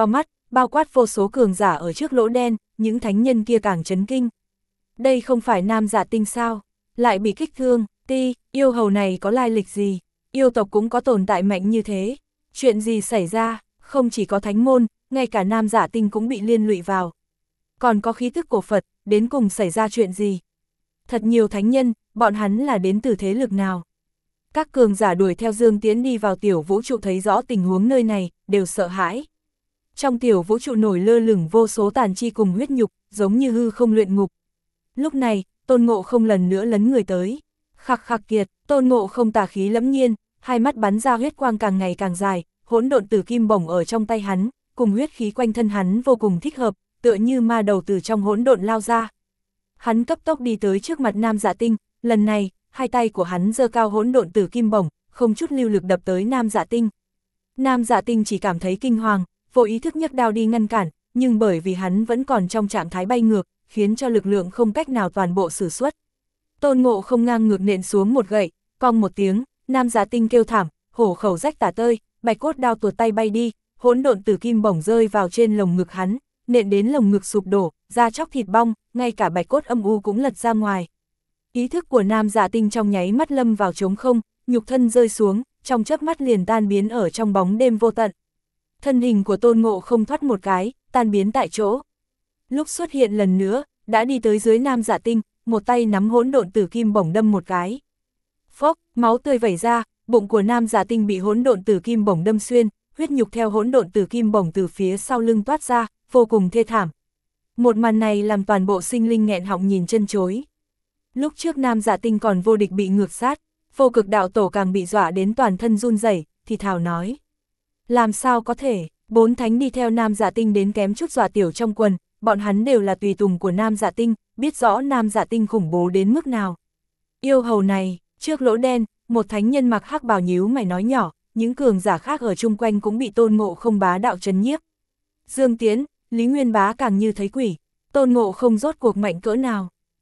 bao quát vô số cường giả ở trước lỗ đen, những thánh nhân kia càng chấn kinh. Đây không phải Nam Dạ Tinh sao? Lại bị kích thương, yêu hầu này có lai lịch gì? Yêu tộc cũng có tồn tại mạnh như thế. Chuyện gì xảy ra? Không chỉ có thánh môn, ngay cả Nam Dạ Tinh cũng bị liên lụy vào. Còn có khí thức cổ Phật, đến cùng xảy ra chuyện gì? Thật nhiều thánh nhân, bọn hắn là đến từ thế lực nào? Các cường giả đuổi theo Dương Tiễn đi vào tiểu vũ trụ thấy rõ tình huống nơi này, đều sợ hãi. Trong tiểu vũ trụ nổi lơ lửng vô số tàn chi cùng huyết nhục, giống như hư không luyện ngục. Lúc này, Tôn Ngộ Không lần nữa lấn người tới. Khặc khặc kiệt, Tôn Ngộ Không tà khí lẫm nhiên, hai mắt bắn ra huyết quang càng ngày càng dài, hỗn độn tử kim bổng ở trong tay hắn, cùng huyết khí quanh thân hắn vô cùng thích hợp, tựa như ma đầu từ trong hỗn độn lao ra. Hắn cấp tốc đi tới trước mặt Nam Dạ Tinh, lần này, hai tay của hắn giơ cao hỗn độn tử kim bổng, không chút lưu lực đập tới Nam Dạ Tinh. Nam Dạ Tinh chỉ cảm thấy kinh hoàng, vô ý thức nhấc đao đi ngăn cản, nhưng bởi vì hắn vẫn còn trong trạng thái bay ngược, khiến cho lực lượng không cách nào toàn bộ sử xuất. Tôn Ngộ Không ngang ngược nện xuống một gậy, cong một tiếng, Nam Dạ Tinh kêu thảm, hổ khẩu rách tả tơi, bạch cốt đao tuột tay bay đi, hỗn độn tử kim bổng rơi vào trên lồng ngực hắn, nện đến lồng ngực sụp đổ, da chóc thịt bong, ngay cả bạch cốt âm u cũng lật ra ngoài. Ý thức của Nam Dạ Tinh trong nháy mắt lâm vào trống không, nhục thân rơi xuống, trong chớp mắt liền tan biến ở trong bóng đêm vô tận. Thân hình của Tôn Ngộ Không thoát một cái, tan biến tại chỗ. Lúc xuất hiện lần nữa, đã đi tới dưới Nam Dạ Tinh, một tay nắm hỗn độn tử kim bổng đâm một cái. Phốc, máu tươi vẩy ra, bụng của Nam Dạ Tinh bị hỗn độn tử kim bổng đâm xuyên, huyết nhục theo hỗn độn tử kim bổng từ phía sau lưng toát ra, vô cùng thê thảm. Một màn này làm toàn bộ sinh linh nghẹn họng nhìn chân chối. Lúc trước Nam Dạ Tinh còn vô địch bị ngược sát, Vô Cực đạo tổ càng bị dọa đến toàn thân run rẩy, thì thào nói. Làm sao có thể, 4 thánh đi theo Nam Dạ Tinh đến kém chút dọa tiểu trong quần, bọn hắn đều là tùy tùng của Nam Dạ Tinh, biết rõ Nam Dạ Tinh khủng bố đến mức nào. Yêu hầu này, trước lỗ đen, một thánh nhân mặc hắc bào nhíu mày nói nhỏ, những cường giả khác ở chung quanh cũng bị Tôn Ngộ Không bá đạo trấn nhiếp. Dương Tiễn, Lý Nguyên Bá càng như thấy quỷ, Tôn Ngộ Không rốt cuộc mạnh cỡ nào.